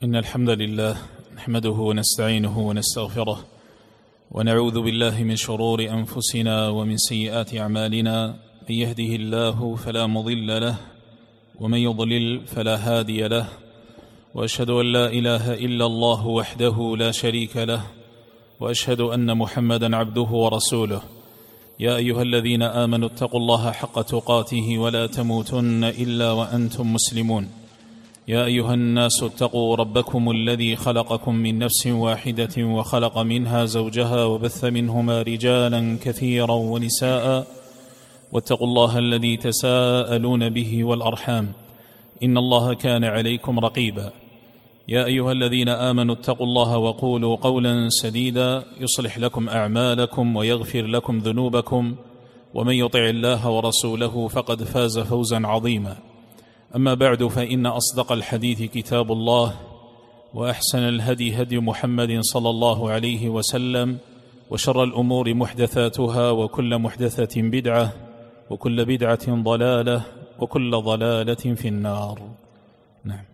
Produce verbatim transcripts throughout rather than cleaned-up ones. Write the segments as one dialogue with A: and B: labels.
A: إن الحمد لله نحمده ونستعينه ونستغفره ونعوذ بالله من شرور أنفسنا ومن سيئات أعمالنا. من يهده الله فلا مضل له ومن يضلل فلا هادي له، وأشهد أن لا إله إلا الله وحده لا شريك له، وأشهد أن محمدا عبده ورسوله. يا أيها الذين آمنوا اتقوا الله حق تقاته ولا تموتن إلا وأنتم مسلمون. يا أيها الناس اتقوا ربكم الذي خلقكم من نفس واحدة وخلق منها زوجها وبث منهما رجالا كثيرا ونساء، واتقوا الله الذي تساءلون به والأرحام إن الله كان عليكم رقيبا. يا أيها الذين آمنوا اتقوا الله وقولوا قولا سديدا يصلح لكم أعمالكم ويغفر لكم ذنوبكم، ومن يطع الله ورسوله فقد فاز فوزا عظيما. أما بعد، فإن أصدق الحديث كتاب الله، وأحسن الهدي هدي محمد صلى الله عليه وسلم، وشر الأمور محدثاتها، وكل محدثة بدعة، وكل بدعة ضلالة، وكل ضلالة في النار. نعم.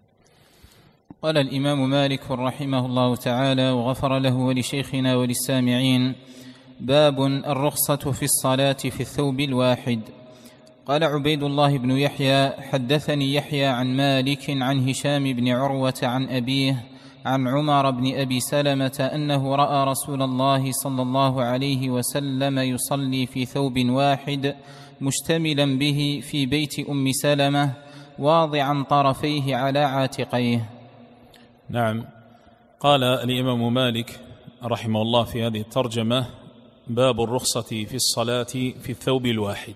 B: قال الإمام مالك رحمه الله تعالى وغفر له ولشيخنا وللسامعين: باب الرخصة في الصلاة في الثوب الواحد. قال عبيد الله بن يحيى: حدثني يحيى عن مالك عن هشام بن عروة عن أبيه عن عمر بن أبي سلمة أنه رأى رسول الله صلى الله عليه وسلم يصلي في ثوب واحد مشتملا به في بيت أم سلمة واضعا طرفيه على عاتقيه.
A: نعم. قال الإمام مالك رحمه الله في هذه الترجمة: باب الرخصة في الصلاة في الثوب الواحد.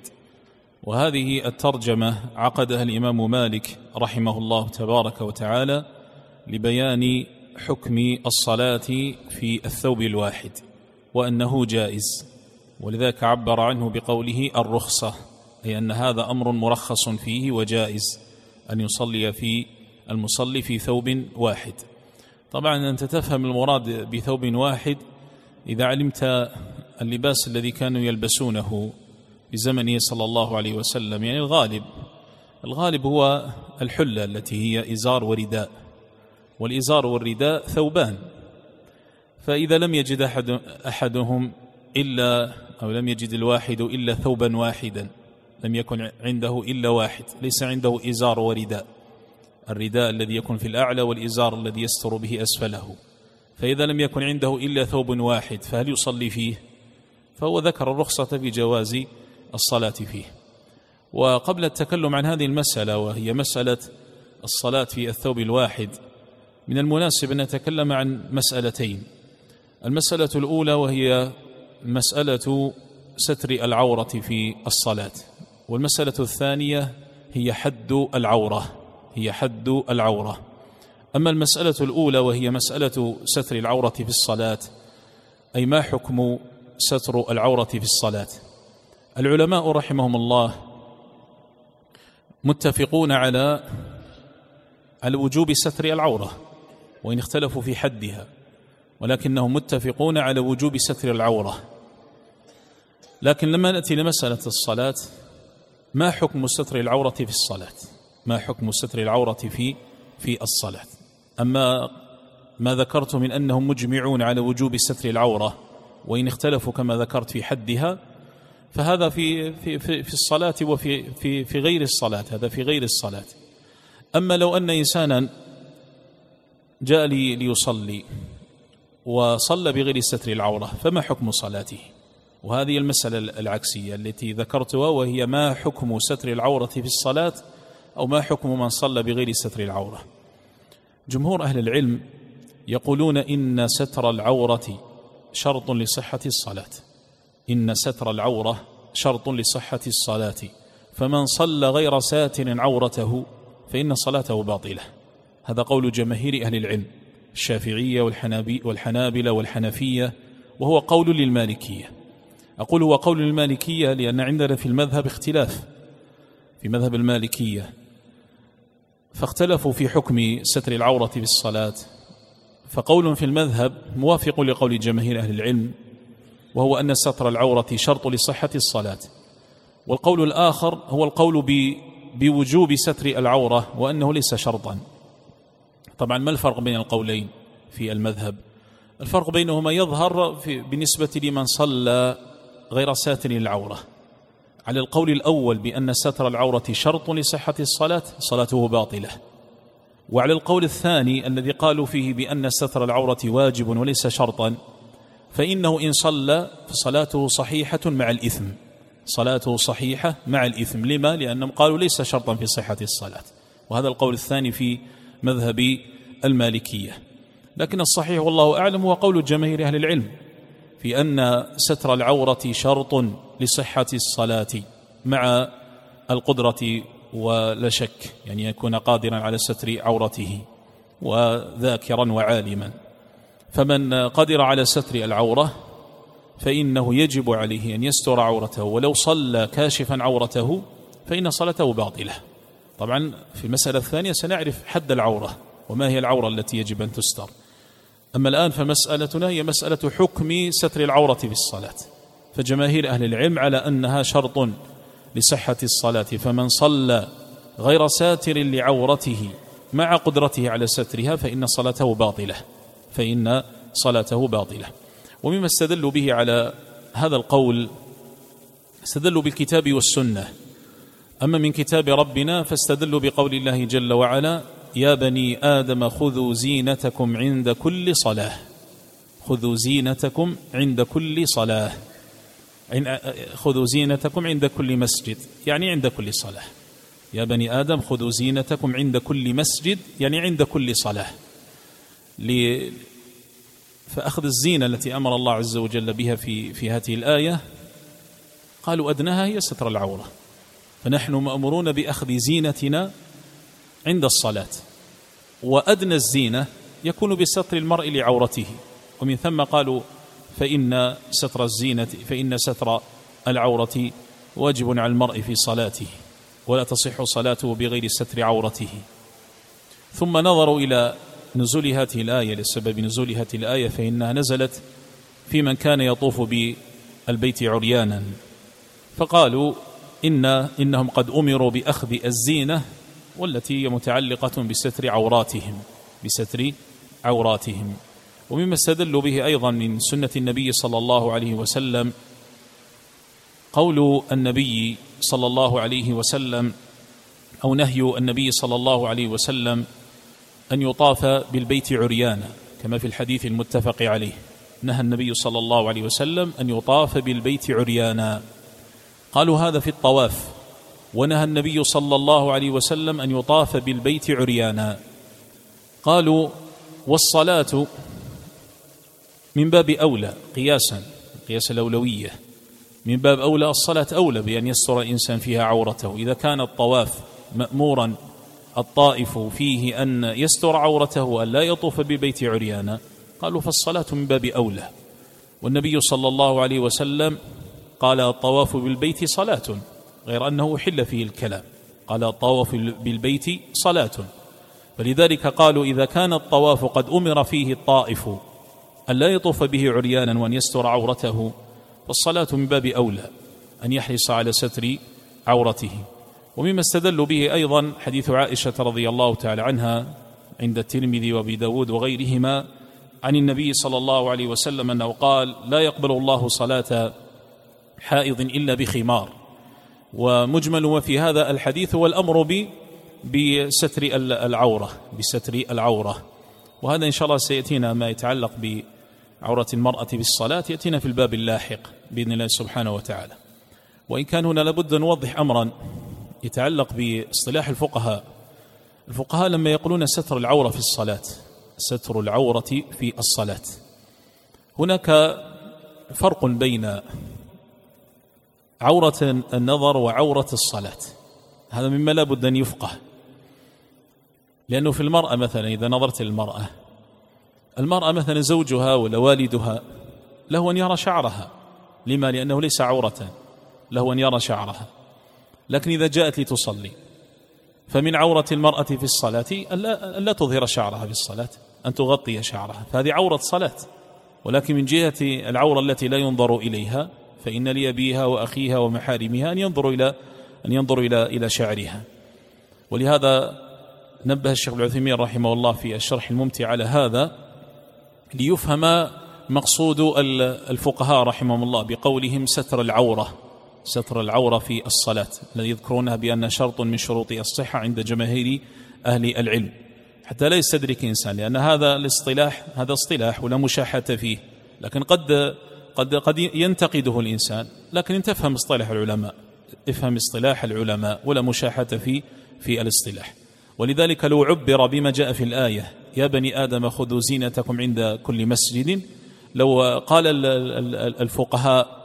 A: وهذه الترجمة عقدها الإمام مالك رحمه الله تبارك وتعالى لبيان حكم الصلاة في الثوب الواحد، وأنه جائز، ولذلك عبر عنه بقوله الرخصة، أي أن هذا أمر مرخص فيه وجائز أن يصلي في المصلي في ثوب واحد. طبعا أنت تفهم المراد بثوب واحد إذا علمت اللباس الذي كانوا يلبسونه بزمنه صلى الله عليه وسلم. يعني الغالب الغالب هو الحلة التي هي إزار ورداء، والإزار والرداء ثوبان، فإذا لم يجد أحد أحدهم إلا أو لم يجد الواحد إلا ثوبا واحدا، لم يكن عنده إلا واحد، ليس عنده إزار ورداء، الرداء الذي يكون في الأعلى والإزار الذي يستر به أسفله، فإذا لم يكن عنده إلا ثوب واحد فهل يصلي فيه؟ فهو ذكر الرخصة في جواز الصلاة فيه. وقبل التكلم عن هذه المسألة وهي مسألة الصلاة في الثوب الواحد، من المناسب أن نتكلم عن مسألتين. المسألة الأولى وهي مسألة ستر العورة في الصلاة، والمسألة الثانية هي حد العورة هي حد العورة. أما المسألة الأولى وهي مسألة ستر العورة في الصلاة، أي ما حكم ستر العورة في الصلاة؟ العلماء رحمهم الله متفقون على على وجوب ستر العورة، وإن اختلفوا في حدها، ولكنهم متفقون على وجوب ستر العورة. لكن لما نأتي لمسألة الصلاة، ما حكم ستر العورة في الصلاة؟ ما حكم ستر العورة في في الصلاة؟ أما ما ذكرت من أنهم مجمعون على وجوب ستر العورة، وإن اختلفوا كما ذكرت في حدها، فهذا في في في, في الصلاة وفي في في غير الصلاة، هذا في غير الصلاة. أما لو أن إنسانا جاء لي ليصلي وصلى بغير ستر العورة، فما حكم صلاته؟ وهذه المسألة العكسية التي ذكرتها، وهي ما حكم ستر العورة في الصلاة، أو ما حكم من صلى بغير ستر العورة. جمهور أهل العلم يقولون إن ستر العورة شرط لصحة الصلاة، إن ستر العورة شرط لصحة الصلاة، فمن صلى غير ساتر عورته فإن صلاته باطلة. هذا قول جماهير أهل العلم، الشافعية والحنابلة والحنفية، وهو قول للمالكية. أقول هو قول للمالكية لأن عندنا في المذهب اختلاف، في مذهب المالكية فاختلفوا في حكم ستر العورة في الصلاة. فقول في المذهب موافق لقول جماهير أهل العلم، وهو أن ستر العورة شرط لصحة الصلاة. والقول الآخر هو القول بوجوب ستر العورة وأنه ليس شرطا. طبعا ما الفرق بين القولين في المذهب؟ الفرق بينهما يظهر في بالنسبة لمن صلى غير ساتر العورة. على القول الأول بأن ستر العورة شرط لصحة الصلاة صلاته باطلة، وعلى القول الثاني الذي قالوا فيه بأن ستر العورة واجب وليس شرطا، فإنه إن صلى فصلاته صحيحة مع الإثم، صلاته صحيحة مع الإثم. لما؟ لأنهم قالوا ليس شرطا في صحة الصلاة، وهذا القول الثاني في مذهب المالكية. لكن الصحيح والله أعلم هو قول جماهير أهل العلم في أن ستر العورة شرط لصحة الصلاة مع القدرة، ولا شك يعني يكون قادرا على ستر عورته وذاكرا وعالما. فمن قدر على ستر العورة فإنه يجب عليه أن يستر عورته، ولو صلى كاشفا عورته فإن صلاته باطلة. طبعا في المسألة الثانية سنعرف حد العورة وما هي العورة التي يجب أن تستر. أما الآن فمسألتنا هي مسألة حكم ستر العورة في الصلاة، فجماهير أهل العلم على أنها شرط لصحة الصلاة، فمن صلى غير ساتر لعورته مع قدرته على سترها فإن صلاته باطلة، فإن صلاته باطلة. ومما استدلوا به على هذا القول استدلوا بالكتاب والسنة. أما من كتاب ربنا فاستدلوا بقول الله جل وعلا: يا بني آدم خذوا زينتكم عند كل صلاة، خذوا زينتكم عند كل صلاة، خذوا زينتكم عند كل مسجد يعني عند كل صلاة. يا بني آدم خذوا زينتكم عند كل مسجد يعني عند كل صلاة. فأخذ الزينة التي أمر الله عز وجل بها في في هذه الآية قالوا أدناها هي ستر العورة، فنحن مأمورون بأخذ زينتنا عند الصلاة، وأدنى الزينة يكون بستر المرء لعورته، ومن ثم قالوا فإن ستر الزينة فإن ستر العورة واجب على المرء في صلاته، ولا تصح صلاته بغير ستر عورته. ثم نظروا إلى نزول هذه الآية، لسبب نزول هذه الآية فإنها نزلت في من كان يطوف بالبيت عريانا، فقالوا إن إنهم قد أمروا بأخذ الزينة والتي هي متعلقة بستر عوراتهم بستر عوراتهم. ومما استدلوا به أيضا من سنة النبي صلى الله عليه وسلم قول النبي صلى الله عليه وسلم أو نهي النبي صلى الله عليه وسلم أن يطاف بالبيت عريانا، كما في الحديث المتفق عليه، نهى النبي صلى الله عليه وسلم أن يطاف بالبيت عريانا. قالوا هذا في الطواف، ونهى النبي صلى الله عليه وسلم أن يطاف بالبيت عريانا. قالوا والصلاة من باب أولى قياسا، قياس الأولوية، من باب أولى الصلاة أولى بأن يستر الإنسان فيها عورته. إذا كان الطواف مأمورا الطائف فيه أن يستر عورته أن لا يطوف ببيت عريانا، قالوا فالصلاة من باب أولى. والنبي صلى الله عليه وسلم قال الطواف بالبيت صلاة، غير أنه حل فيه الكلام، قال الطواف بالبيت صلاة. فلذلك قالوا إذا كان الطواف قد أمر فيه الطائف أن لا يطوف به عريانا وأن يستر عورته، فالصلاة من باب أولى أن يحرص على ستر عورته. ومما استدلوا به أيضا حديث عائشة رضي الله تعالى عنها عند الترمذي وابي داود وغيرهما عن النبي صلى الله عليه وسلم أنه قال: لا يقبل الله صلاة حائض إلا بخمار. ومجمل وفي هذا الحديث هو الأمر بستر العورة بستر العورة وهذا إن شاء الله سيأتينا ما يتعلق بعورة المرأة بالصلاة، يأتينا في الباب اللاحق بإذن الله سبحانه وتعالى. وإن كان هنا لابد نوضح أمرا يتعلق باصطلاح الفقهاء. الفقهاء لما يقولون ستر العورة في الصلاة، ستر العورة في الصلاة، هناك فرق بين عورة النظر وعورة الصلاة، هذا مما لا بد أن يفقه. لأنه في المرأة مثلا إذا نظرت للمرأة، المرأة مثلا زوجها ولا والدها له أن يرى شعرها، لما؟ لأنه ليس عورة، له أن يرى شعرها. لكن إذا جاءت لتصلي فمن عورة المرأة في الصلاة أن لا تظهر شعرها في الصلاة، أن تغطي شعرها، فهذه عورة صلاة. ولكن من جهة العورة التي لا ينظر إليها فإن لأبيها وأخيها ومحارمها أن ينظروا إلى أن ينظروا إلى إلى شعرها. ولهذا نبه الشيخ ابن عثيمين رحمه الله في الشرح الممتع على هذا ليفهم مقصود الفقهاء رحمهم الله بقولهم ستر العورة، ستر العورة في الصلاة الذي يذكرونها بأن شرط من شروط الصحة عند جماهير أهل العلم، حتى لا يستدرك إنسان، لأن هذا الاصطلاح هذا اصطلاح ولا مشاحة فيه، لكن قد قد قد ينتقده الإنسان، لكن أنت افهم اصطلاح العلماء، افهم اصطلاح العلماء ولا مشاحة في في الاصطلاح. ولذلك لو عبر بما جاء في الآية يا بني آدم خذوا زينتكم عند كل مسجد، لو قال الفقهاء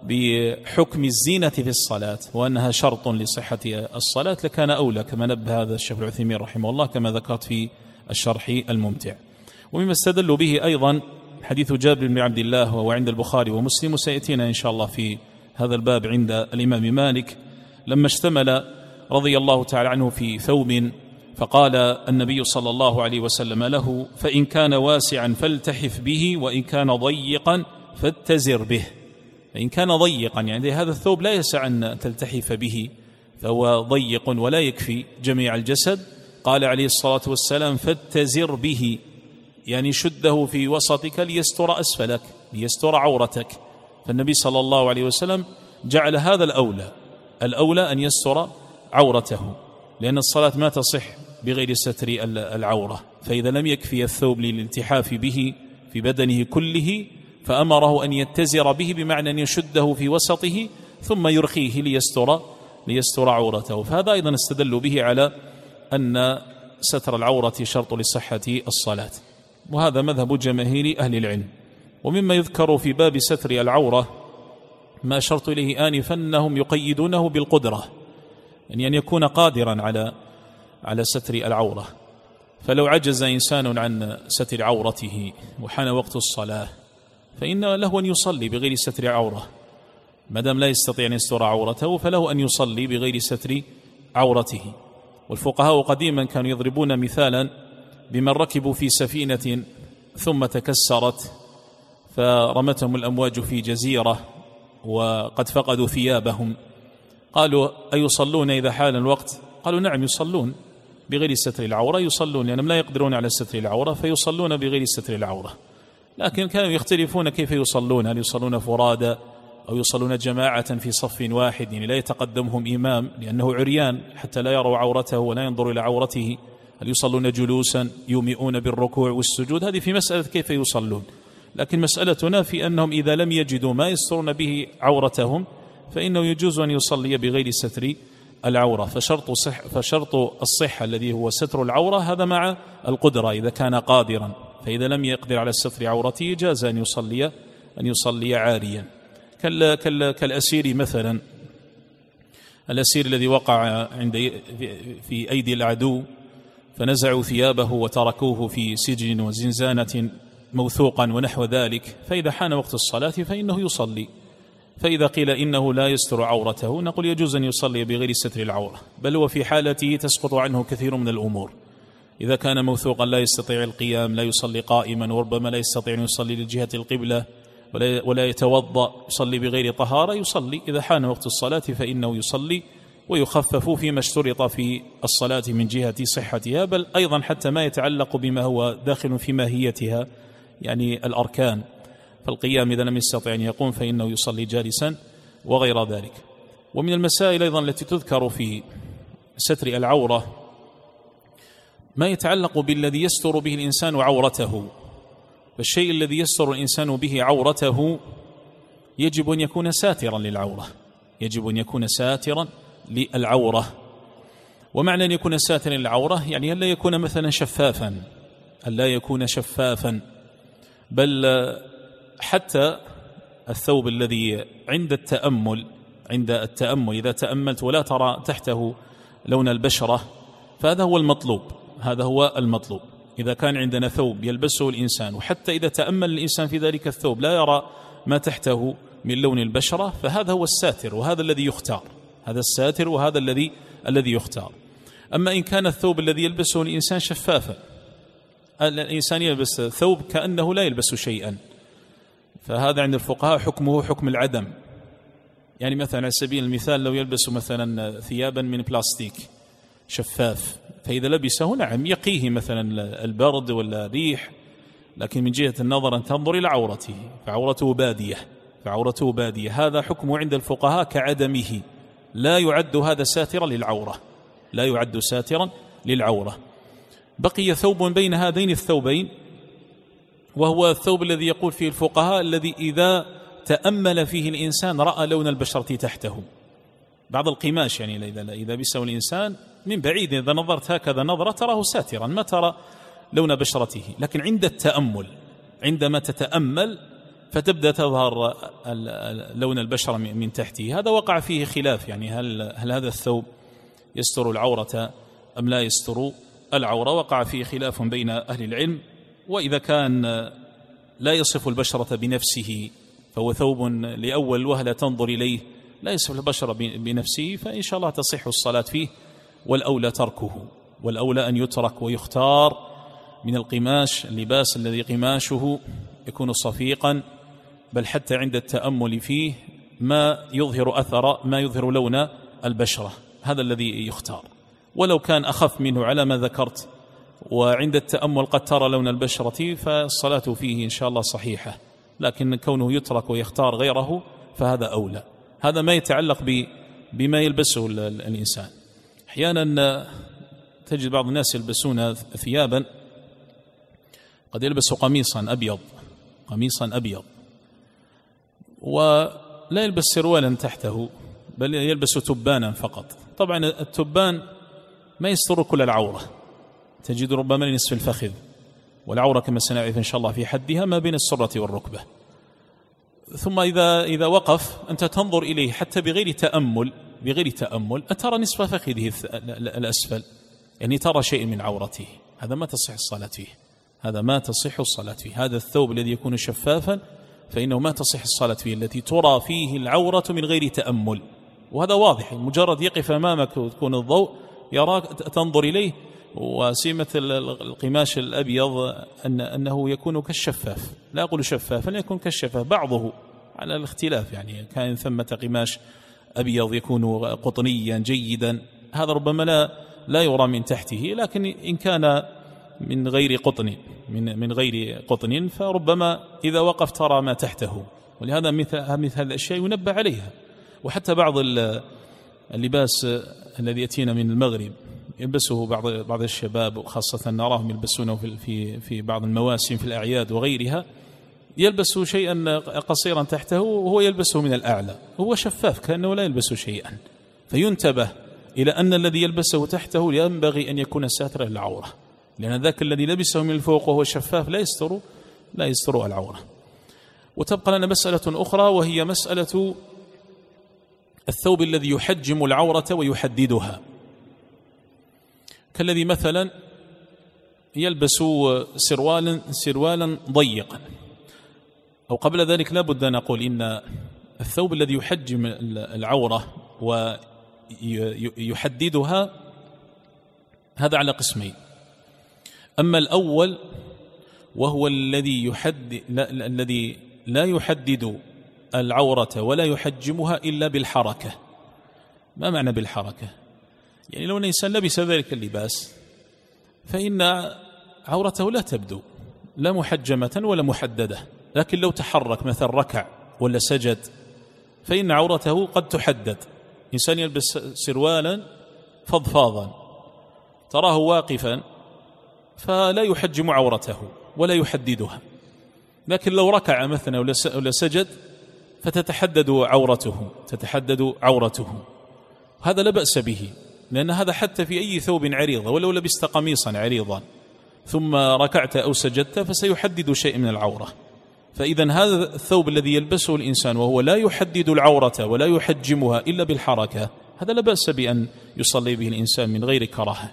A: بحكم الزينة في الصلاة وأنها شرط لصحة الصلاة لكان أولى، كما نبه هذا الشيخ العثيمين رحمه الله كما ذكرت في الشرح الممتع. ومما استدلوا به أيضا حديث جابر بن عبد الله وهو عند البخاري ومسلم، وسيأتينا إن شاء الله في هذا الباب عند الإمام مالك، لما اشتمل رضي الله تعالى عنه في ثوب، فقال النبي صلى الله عليه وسلم له فإن كان واسعا فالتحف به وإن كان ضيقا فاتزر به. فإن كان ضيقا يعني هذا الثوب لا يسع أن تلتحف به، فهو ضيق ولا يكفي جميع الجسد، قال عليه الصلاة والسلام فاتزر به، يعني شده في وسطك ليستر أسفلك ليستر عورتك. فالنبي صلى الله عليه وسلم جعل هذا الأولى، الأولى أن يستر عورته، لأن الصلاة ما تصح بغير ستر العورة. فإذا لم يكفي الثوب للالتحاف به في بدنه كله فأمره أن يتزر به، بمعنى أن يشده في وسطه ثم يرخيه ليستر ليستر عورته. فهذا أيضا استدلوا به على أن ستر العورة شرط لصحة الصلاة، وهذا مذهب جماهير أهل العلم. ومما يذكر في باب ستر العورة ما أشرت إليه آنفا أنهم يقيدونه بالقدرة، يعني أن يكون قادرا على على ستر العورة. فلو عجز إنسان عن ستر عورته وحان وقت الصلاة فإن له أن يصلي بغير ستر عورة، ما دام لا يستطيع أن يستر عورته فله أن يصلي بغير ستر عورته. والفقهاء قديما كانوا يضربون مثالا بمن ركبوا في سفينة ثم تكسرت فرمتهم الأمواج في جزيرة وقد فقدوا ثيابهم، قالوا أيصلون إذا حال الوقت؟ قالوا نعم يصلون بغير ستر العورة، يصلون لأنهم لا يقدرون على ستر العورة فيصلون بغير ستر العورة. لكن كانوا يختلفون كيف يصلون، هل يصلون فرادى أو يصلون جماعة في صف واحد، يعني لا يتقدمهم إمام لأنه عريان حتى لا يروا عورته ولا ينظروا إلى عورته، هل يصلون جلوسا يومئون بالركوع والسجود، هذه في مسألة كيف يصلون. لكن مسألتنا في أنهم إذا لم يجدوا ما يسترون به عورتهم فإنه يجوز أن يصلي بغير ستر العورة. فشرط, صح فشرط الصحة الذي هو ستر العورة هذا مع القدرة إذا كان قادرا، فإذا لم يقدر على ستر عورته جاز أن يصلي أن يصلي عاريا. كالأسير مثلا، الأسير الذي وقع عند في أيدي العدو فنزعوا ثيابه وتركوه في سجن وزنزانة موثوقا ونحو ذلك، فإذا حان وقت الصلاة فإنه يصلي. فإذا قيل إنه لا يستر عورته نقول يجوز أن يصلي بغير ستر العورة، بل هو في حالته تسقط عنه كثير من الأمور. إذا كان موثوقا لا يستطيع القيام لا يصلي قائما، وربما لا يستطيع أن يصلي لجهة القبلة ولا يتوضأ، يصلي بغير طهارة، يصلي إذا حان وقت الصلاة فإنه يصلي ويخفف فيما اشترط في الصلاة من جهة صحتها، بل أيضا حتى ما يتعلق بما هو داخل في ماهيتها يعني الأركان، فالقيام إذا لم يستطع أن يقوم فإنه يصلي جالسا وغير ذلك. ومن المسائل أيضا التي تذكر في ستر العورة ما يتعلق بالذي يستر به الإنسان عورته. فالشيء الذي يستر الإنسان به عورته يجب أن يكون ساترا للعورة، يجب أن يكون ساترا للعورة. ومعنى أن يكون ساترا للعورة يعني أن لا يكون مثلا شفافا، أن لا يكون شفافا، بل حتى الثوب الذي عند التأمل عند التأمل إذا تأملت ولا ترى تحته لون البشرة فهذا هو المطلوب، هذا هو المطلوب. إذا كان عندنا ثوب يلبسه الإنسان وحتى إذا تأمل الإنسان في ذلك الثوب لا يرى ما تحته من لون البشرة فهذا هو الساتر، وهذا الذي يختار، هذا الساتر وهذا الذي الذي يختار. أما إن كان الثوب الذي يلبسه الإنسان شفافا، الإنسان يلبس ثوب كأنه لا يلبس شيئا، فهذا عند الفقهاء حكمه حكم العدم. يعني مثلا على سبيل المثال لو يلبس مثلا ثيابا من بلاستيك شفاف فإذا لبسه نعم يقيه مثلا البرد ولا الريح، لكن من جهة النظر أن تنظر إلى عورته، فعورته بادية فعورته بادية هذا حكمه عند الفقهاء كعدمه، لا يعد هذا ساترا للعورة، لا يعد ساترا للعورة. بقي ثوب بين هذين الثوبين، وهو الثوب الذي يقول فيه الفقهاء الذي إذا تأمل فيه الإنسان رأى لون البشرة تحته. بعض القماش يعني إذا إذا لبسه الإنسان من بعيد إذا نظرت هكذا نظرة تراه ساترا ما ترى لون بشرته، لكن عند التأمل عندما تتأمل فتبدأ تظهر لون البشرة من تحته. هذا وقع فيه خلاف، يعني هل هل هذا الثوب يستر العورة أم لا يستر العورة؟ وقع فيه خلاف بين أهل العلم. وإذا كان لا يصف البشرة بنفسه فهو ثوب لأول وهلة تنظر إليه لا يصف البشرة بنفسه، فإن شاء الله تصح الصلاة فيه، والأولى تركه، والأولى أن يترك ويختار من القماش اللباس الذي قماشه يكون صفيقا، بل حتى عند التأمل فيه ما يظهر أثر ما يظهر لون البشرة، هذا الذي يختار. ولو كان أخف منه على ما ذكرت وعند التأمل قد ترى لون البشرة فالصلاة فيه إن شاء الله صحيحة، لكن كونه يترك ويختار غيره فهذا أولى. هذا ما يتعلق بما يلبسه الإنسان. أحيانا تجد بعض الناس يلبسون ثيابا، قد يلبس قميصا أبيض قميصا أبيض ولا يلبس سروالا تحته، بل يلبس تبانا فقط. طبعا التبان ما يستر كل العورة، تجد ربما لنصف الفخذ، والعورة كما سنعرف إن شاء الله في حدها ما بين السرة والركبة. ثم إذا إذا وقف أنت تنظر إليه حتى بغير تأمل بغير تأمل ترى نصف فخذه الأسفل، يعني ترى شيء من عورته، هذا ما تصح الصلاة فيه، هذا ما تصح الصلاة فيه. هذا الثوب الذي يكون شفافا فإنه ما تصح الصلاة فيه، التي ترى فيه العورة من غير تأمل، وهذا واضح، مجرد يقف أمامك وتكون الضوء يراك تنظر إليه. وسمة القماش الأبيض أن أنه يكون كالشفاف، لا أقول شفافا، يكون كالشفاف، بعضه على الاختلاف، يعني كان ثمة قماش أبيض يكون قطنيا جيدا، هذا ربما لا لا يرى من تحته، لكن إن كان من غير قطن من من غير قطن فربما إذا وقف ترى ما تحته. ولهذا مثل مثل الأشياء ينبه عليها. وحتى بعض اللباس الذي يأتينا من المغرب يلبسه بعض بعض الشباب، وخاصة نراهم يلبسونه في في في بعض المواسم في الأعياد وغيرها، يلبس شيئا قصيرا تحته وهو يلبسه من الأعلى، هو شفاف كأنه لا يلبس شيئا. فينتبه إلى أن الذي يلبسه تحته ينبغي أن يكون ساترا للعورة، لأن ذاك الذي لبسه من الفوق وهو شفاف لا يستر لا يستر العورة. وتبقى لنا مسألة أخرى، وهي مسألة الثوب الذي يحجم العورة ويحددها، كالذي مثلا يلبس سروالا سروالا ضيقا. أو قبل ذلك لا بد أن نقول إن الثوب الذي يحجم العورة ويحددها هذا على قسمين. أما الأول وهو الذي يحدد لا الذي لا يحدد العورة ولا يحجمها إلا بالحركة. ما معنى بالحركة؟ يعني لو أن إنسان لبس ذلك اللباس فإن عورته لا تبدو لا محجمة ولا محددة، لكن لو تحرك مثل ركع ولا سجد فإن عورته قد تحدد. إنسان يلبس سروالا فضفاضا تراه واقفا فلا يحجم عورته ولا يحددها، لكن لو ركع مثلا ولا سجد فتتحدد عورته تتحدد عورته هذا لا بأس به، لأن هذا حتى في أي ثوب عريض، ولو لبست قميصا عريضا ثم ركعت أو سجدت فسيحدد شيء من العورة. فإذا هذا الثوب الذي يلبسه الإنسان وهو لا يحدد العورة ولا يحجمها إلا بالحركة هذا لا بأس بأن يصلي به الإنسان من غير كراهة.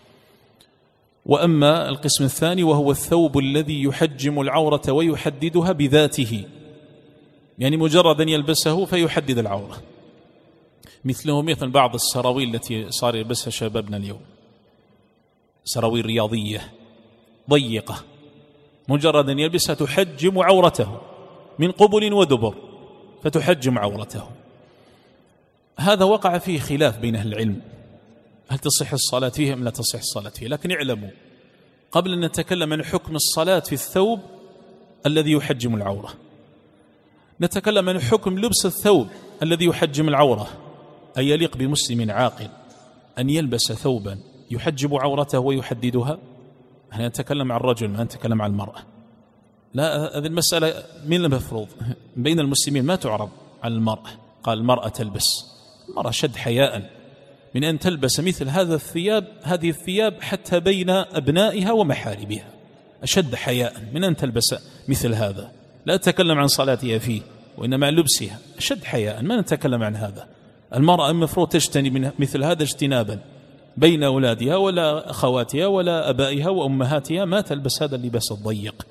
A: وأما القسم الثاني وهو الثوب الذي يحجم العورة ويحددها بذاته، يعني مجرد أن يلبسه فيحدد العورة، مثله مثل بعض السراويل التي صار يلبسها شبابنا اليوم، سراويل رياضية ضيقة مجرد أن يلبسها تحجم عورته من قبل ودبر فتحجم عورته. هذا وقع فيه خلاف بين أهل العلم، هل تصح الصلاة فيه أم لا تصح الصلاة فيه. لكن اعلموا قبل أن نتكلم عن حكم الصلاة في الثوب الذي يحجم العورة، نتكلم عن حكم لبس الثوب الذي يحجم العورة. أي يليق بمسلم عاقل أن يلبس ثوبا يحجب عورته ويحددها؟ أنا نتكلم عن الرجل ما نتكلم عن المرأة. لا، هذه المسألة من المفروض بين المسلمين ما تعرض على المرأة. قال المرأة تلبس، المرأة شد حياء من أن تلبس مثل هذا الثياب هذه الثياب حتى بين أبنائها ومحارمها، أشد حياء من أن تلبس مثل هذا. لا أتكلم عن صلاتها فيه وإنما عن لبسها، أشد حياء، ما نتكلم عن هذا. المرأة المفروض تجتنب من مثل هذا اجتنابا بين أولادها ولا أخواتها ولا أبائها وأمهاتها، ما تلبس هذا اللباس الضيق.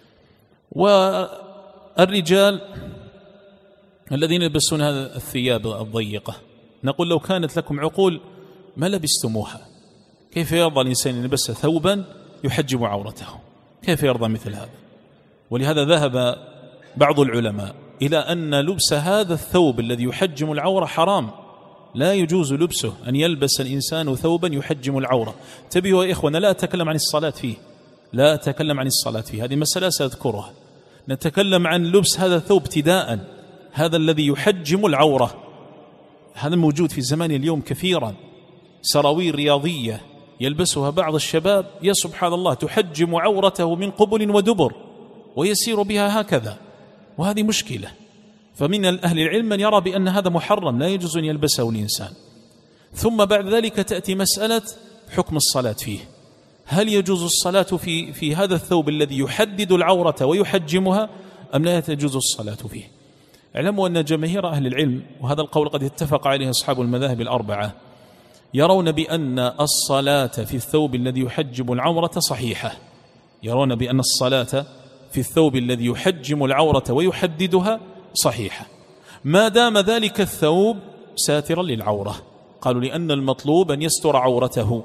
A: والرجال الذين يلبسون هذا الثياب الضيقة نقول لو كانت لكم عقول ما لبستموها. كيف يرضى الإنسان أن يلبس ثوبا يحجب عورته؟ كيف يرضى مثل هذا؟ ولهذا ذهب بعض العلماء إلى أن لبس هذا الثوب الذي يحجم العورة حرام، لا يجوز لبسه، أن يلبس الإنسان ثوبا يحجم العورة. انتبهوا يا إخوانا، لا أتكلم عن الصلاة فيه، لا أتكلم عن الصلاة فيه، هذه مسألة سأذكرها. نتكلم عن لبس هذا الثوب ابتداء، هذا الذي يحجم العورة. هذا موجود في زمان اليوم كثيرا، سراويل رياضية يلبسها بعض الشباب، يا سبحان الله، تحجم عورته من قبل ودبر ويسير بها هكذا، وهذه مشكلة. فمن أهل العلم من يرى بأن هذا محرم لا يجوز أن يلبسه الإنسان. ثم بعد ذلك تأتي مسألة حكم الصلاة فيه. هل يجوز الصلاة في, في هذا الثوب الذي يحدد العورة ويحجمها أم لا تجوز الصلاة فيه؟ اعلموا أن جماهير أهل العلم، وهذا القول قد اتفق عليه أصحاب المذاهب الأربعة، يرون بأن الصلاة في الثوب الذي يحجم العورة صحيحة. يرون بأن الصلاة في الثوب الذي يحجم العورة ويحددها صحيحة ما دام ذلك الثوب ساترا للعورة. قالوا لأن المطلوب أن يستر عورته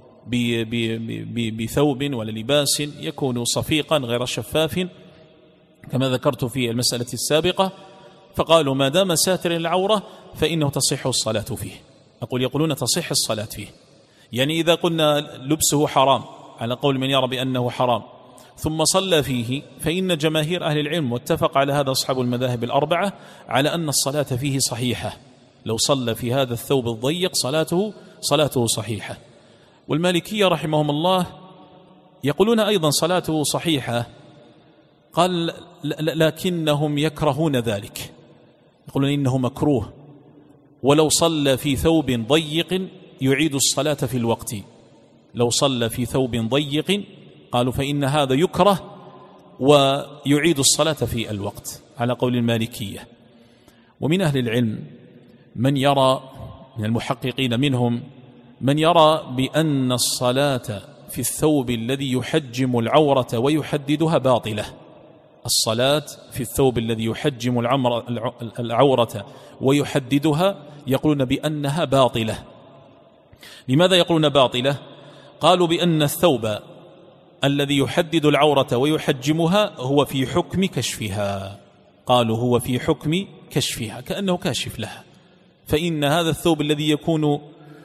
A: بثوب ولا لباس يكون صفيقا غير شفاف كما ذكرت في المسألة السابقة، فقالوا ما دام ساتر للعورة فإنه تصح الصلاة فيه. أقول يقولون تصح الصلاة فيه، يعني إذا قلنا لبسه حرام على قول من يرى بأنه حرام ثم صلى فيه، فإن جماهير أهل العلم واتفق على هذا أصحاب المذاهب الأربعة على أن الصلاة فيه صحيحة. لو صلى في هذا الثوب الضيق صلاته صلاته صحيحة. والمالكية رحمهم الله يقولون أيضا صلاته صحيحة، قال لكنهم يكرهون ذلك، يقولون إنه مكروه، ولو صلى في ثوب ضيق يعيد الصلاة في الوقت. لو صلى في ثوب ضيق قالوا فإن هذا يكره ويعيد الصلاة في الوقت على قول المالكية. ومن أهل العلم من يرى من المحققين منهم من يرى بأن الصلاة في الثوب الذي يحجم العورة ويحددها باطلة. الصلاة في الثوب الذي يحجم العورة ويحددها يقولون بأنها باطلة. لماذا يقولون باطلة؟ قالوا بأن الثوب الذي يحدد العورة ويحجمها هو في حكم كشفها. قالوا هو في حكم كشفها، كأنه كاشف لها. فإن هذا الثوب الذي يكون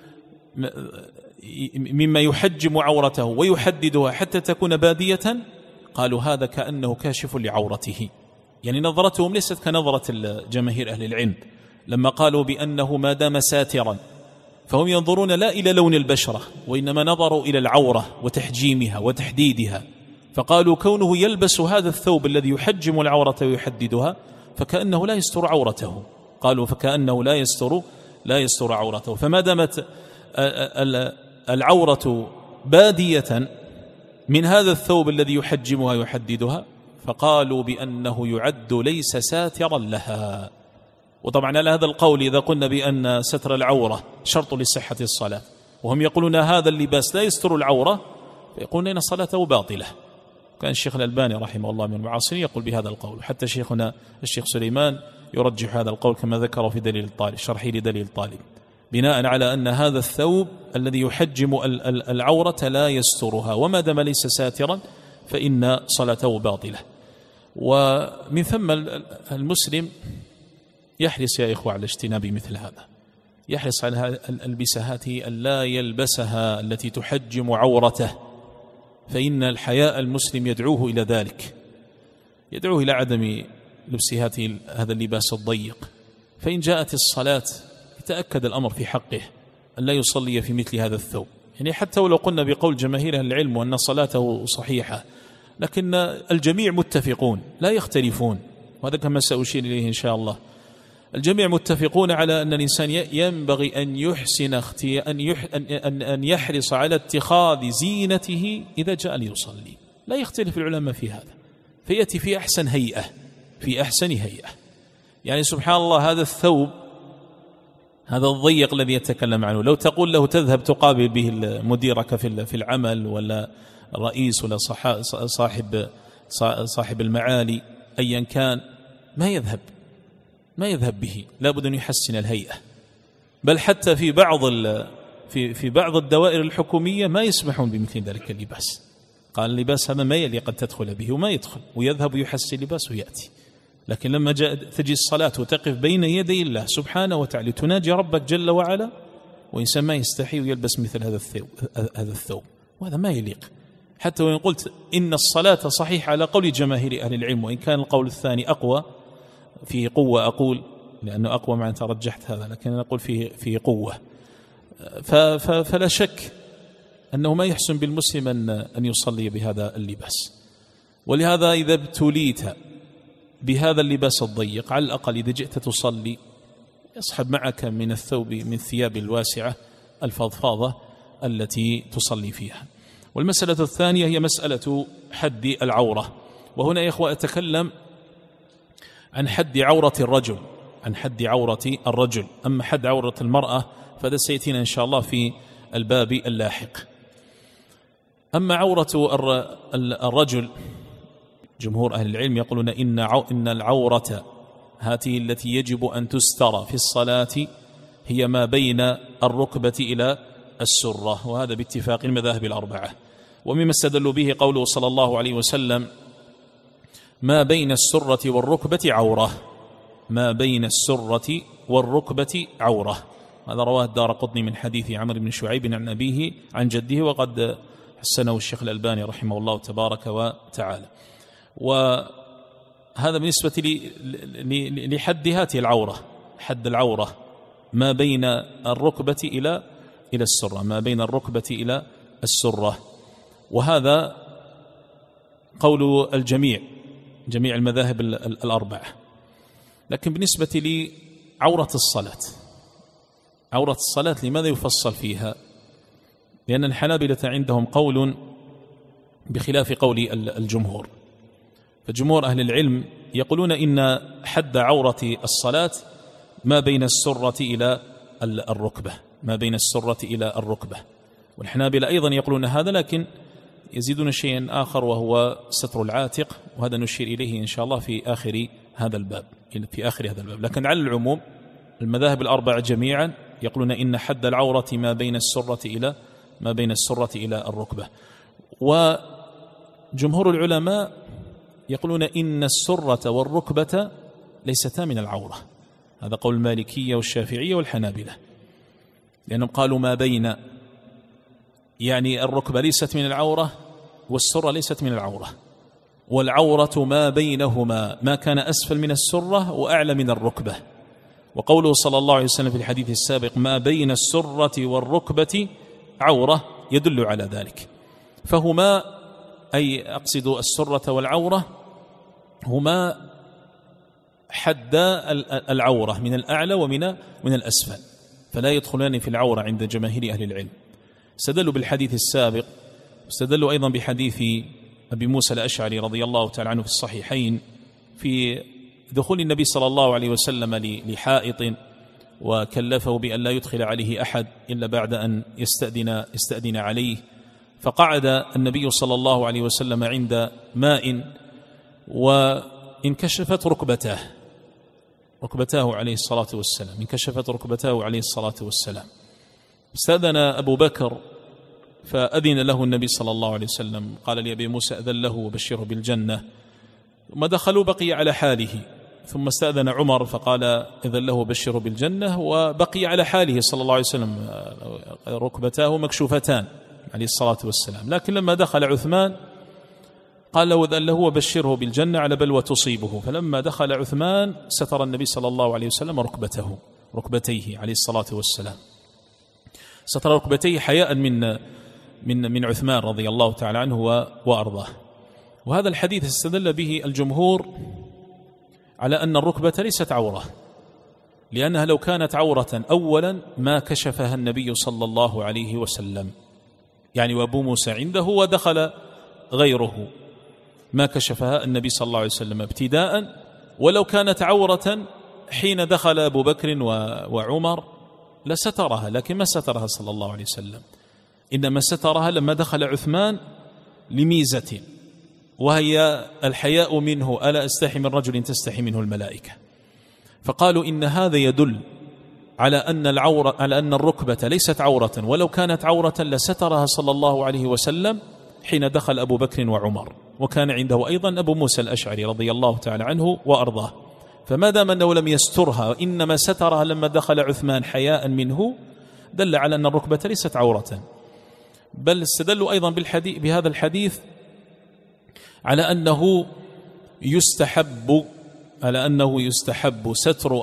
A: مما يحجم عورته ويحددها حتى تكون بادية، قالوا هذا كأنه كاشف لعورته. يعني نظرتهم ليست كنظرة جماهير أهل العلم لما قالوا بأنه ما دام ساترا، فهم ينظرون لا إلى لون البشرة وإنما نظروا إلى العورة وتحجيمها وتحديدها، فقالوا كونه يلبس هذا الثوب الذي يحجم العورة ويحددها فكأنه لا يستر عورته. قالوا فكأنه لا يستر لا يستر عورته. فما دامت العورة بادية من هذا الثوب الذي يحجمها ويحددها فقالوا بأنه يعد ليس ساترا لها. وطبعا على هذا القول إذا قلنا بأن ستر العورة شرط لصحة الصلاة وهم يقولون هذا اللباس لا يستر العورة فيقولون إن صلاته باطلة. كان الشيخ الألباني رحمه الله من المعاصرين يقول بهذا القول، حتى شيخنا الشيخ سليمان يرجح هذا القول كما ذكره في دليل الطالب شرحي لدليل الطالب، بناء على أن هذا الثوب الذي يحجم العورة لا يسترها، وما دام ليس ساترا فإن صلاته باطلة. ومن ثم المسلم يحرص يا إخوة على اجتناب مثل هذا، يحرص على الألبسة هذه ألا يلبسها التي تحجم عورته، فإن الحياء المسلم يدعوه إلى ذلك، يدعوه إلى عدم لبس هذا اللباس الضيق. فإن جاءت الصلاة يتأكد الأمر في حقه أن لا يصلي في مثل هذا الثوب، يعني حتى ولو قلنا بقول جماهير أهل العلم وأن صلاته صحيحة، لكن الجميع متفقون لا يختلفون، وهذا كما سأشير إليه إن شاء الله. الجميع متفقون على أن الإنسان ينبغي أن يحسن اختي أن, يح أن, أن يحرص على اتخاذ زينته إذا جاء ليصلي، لا يختلف العلماء في هذا، فيأتي في أحسن هيئة، في أحسن هيئة. يعني سبحان الله هذا الثوب هذا الضيق الذي يتكلم عنه، لو تقول له تذهب تقابل به مديرك في العمل ولا الرئيس ولا صاحب صاحب المعالي أيا كان، ما يذهب ما يذهب به، لابد أن يحسن الهيئة. بل حتى في بعض في في بعض الدوائر الحكومية ما يسمحون بمثل ذلك اللباس، قال اللباس هذا ما يلي قد تدخل به، وما يدخل ويذهب ويحسن لباس ويأتي. لكن لما جاء تجي الصلاة وتقف بين يدي الله سبحانه وتعالى تناجي ربك جل وعلا، وإنسان ما يستحي ويلبس مثل هذا الثوب هذا الثوب وهذا ما يليق. حتى وإن قلت إن الصلاة صحيحة على قول جماهير أهل العلم، وإن كان القول الثاني أقوى في قوة، أقول لأنه أقوى مع أن ترجحت هذا، لكن أنا أقول فيه في قوة. فلا شك أنه ما يحسن بالمسلم أن يصلي بهذا اللباس. ولهذا إذا ابتليت بهذا اللباس الضيق، على الأقل إذا جئت تصلي يصحب معك من الثوب من الثياب الواسعة الفضفاضة التي تصلي فيها. والمسألة الثانية هي مسألة حد العورة، وهنا يا إخوة أتكلم عن حد عورة الرجل عن حد عورة الرجل أما حد عورة المرأة فهذا سيأتينا إن شاء الله في الباب اللاحق. أما عورة الرجل، جمهور أهل العلم يقولون إن إن العورة هذه التي يجب أن تستر في الصلاة هي ما بين الركبة إلى السرة، وهذا باتفاق المذاهب الأربعة. ومما استدلوا به قوله صلى الله عليه وسلم ما بين السرة والركبة عورة، ما بين السرة والركبة عورة. هذا رواه الدارقطني من حديث عمرو بن شعيب عن أبيه عن جده، وقد حسنه الشيخ الألباني رحمه الله تبارك وتعالى. وهذا بالنسبة لحد هذه العورة، حد العورة ما بين الركبة إلى إلى السرة، ما بين الركبة إلى السرة. وهذا قول الجميع، جميع المذاهب الأربعة. لكن بالنسبة لعورة الصلاة، عورة الصلاة لماذا يفصل فيها؟ لأن الحنابلة عندهم قول بخلاف قول الجمهور. فجمهور أهل العلم يقولون إن حد عورة الصلاة ما بين السرة إلى الركبة، ما بين السرة إلى الركبة. والحنابلة أيضا يقولون هذا، لكن يزيدون شيئا آخر وهو ستر العاتق، وهذا نشير إليه إن شاء الله في آخر هذا الباب في آخر هذا الباب. لكن على العموم المذاهب الأربعة جميعا يقولون إن حد العورة ما بين السرة إلى ما بين السرة إلى الركبة. وجمهور العلماء يقولون إن السرة والركبة ليستا من العورة، هذا قول المالكية والشافعية والحنابلة، لأنهم قالوا ما بين، يعني الركبة ليست من العورة والسرة ليست من العورة، والعورة ما بينهما ما كان أسفل من السرة وأعلى من الركبة. وقوله صلى الله عليه وسلم في الحديث السابق ما بين السرة والركبة عورة يدل على ذلك. فهما أي أقصد السرة والعورة هما حد العورة من الأعلى ومن من الأسفل، فلا يدخلان في العورة عند جماهير أهل العلم. استدلوا بالحديث السابق، استدلوا أيضا بحديث أبي موسى الأشعري رضي الله تعالى عنه في الصحيحين في دخول النبي صلى الله عليه وسلم لحائط وكلفه بأن لا يدخل عليه أحد إلا بعد أن يستأذن, يستأذن عليه، فقعد النبي صلى الله عليه وسلم عند ماء وانكشفت ركبته ركبتاه عليه الصلاة والسلام انكشفت ركبتاه عليه الصلاة والسلام. استأذن أبو بكر فأذن له النبي صلى الله عليه وسلم، قال لأبي موسى أذن له وبشره بالجنة. ثم دخلوا بقي على حاله، ثم استأذن عمر فقال إذن له بشره بالجنة، وبقي على حاله صلى الله عليه وسلم ركبتاه مكشوفتان عليه الصلاة والسلام. لكن لما دخل عثمان قال له إذن له وبشره بالجنة على بلوى تصيبه. فلما دخل عثمان ستر النبي صلى الله عليه وسلم ركبته ركبتيه عليه الصلاة والسلام، ستر ركبتيه حياء من من من عثمان رضي الله تعالى عنه وأرضاه. وهذا الحديث استدل به الجمهور على أن الركبة ليست عورة، لأنها لو كانت عورة أولا ما كشفها النبي صلى الله عليه وسلم، يعني وأبو موسى عنده ودخل غيره ما كشفها النبي صلى الله عليه وسلم ابتداء. ولو كانت عورة حين دخل أبو بكر وعمر لسترها، لكن ما سترها صلى الله عليه وسلم، إنما سترها لما دخل عثمان لميزة، وهي الحياء منه، ألا أستحي من رجل تستحي منه الملائكة. فقالوا إن هذا يدل على أن العورة على أن الركبة ليست عورة، ولو كانت عورة لسترها صلى الله عليه وسلم حين دخل أبو بكر وعمر، وكان عنده أيضا أبو موسى الأشعري رضي الله تعالى عنه وأرضاه. فما دام أنه لم يسترها إنما سترها لما دخل عثمان حياء منه، دل على أن الركبة ليست عورة. بل استدلوا أيضا بالحديث بهذا الحديث على أنه يستحب على أنه يستحب ستر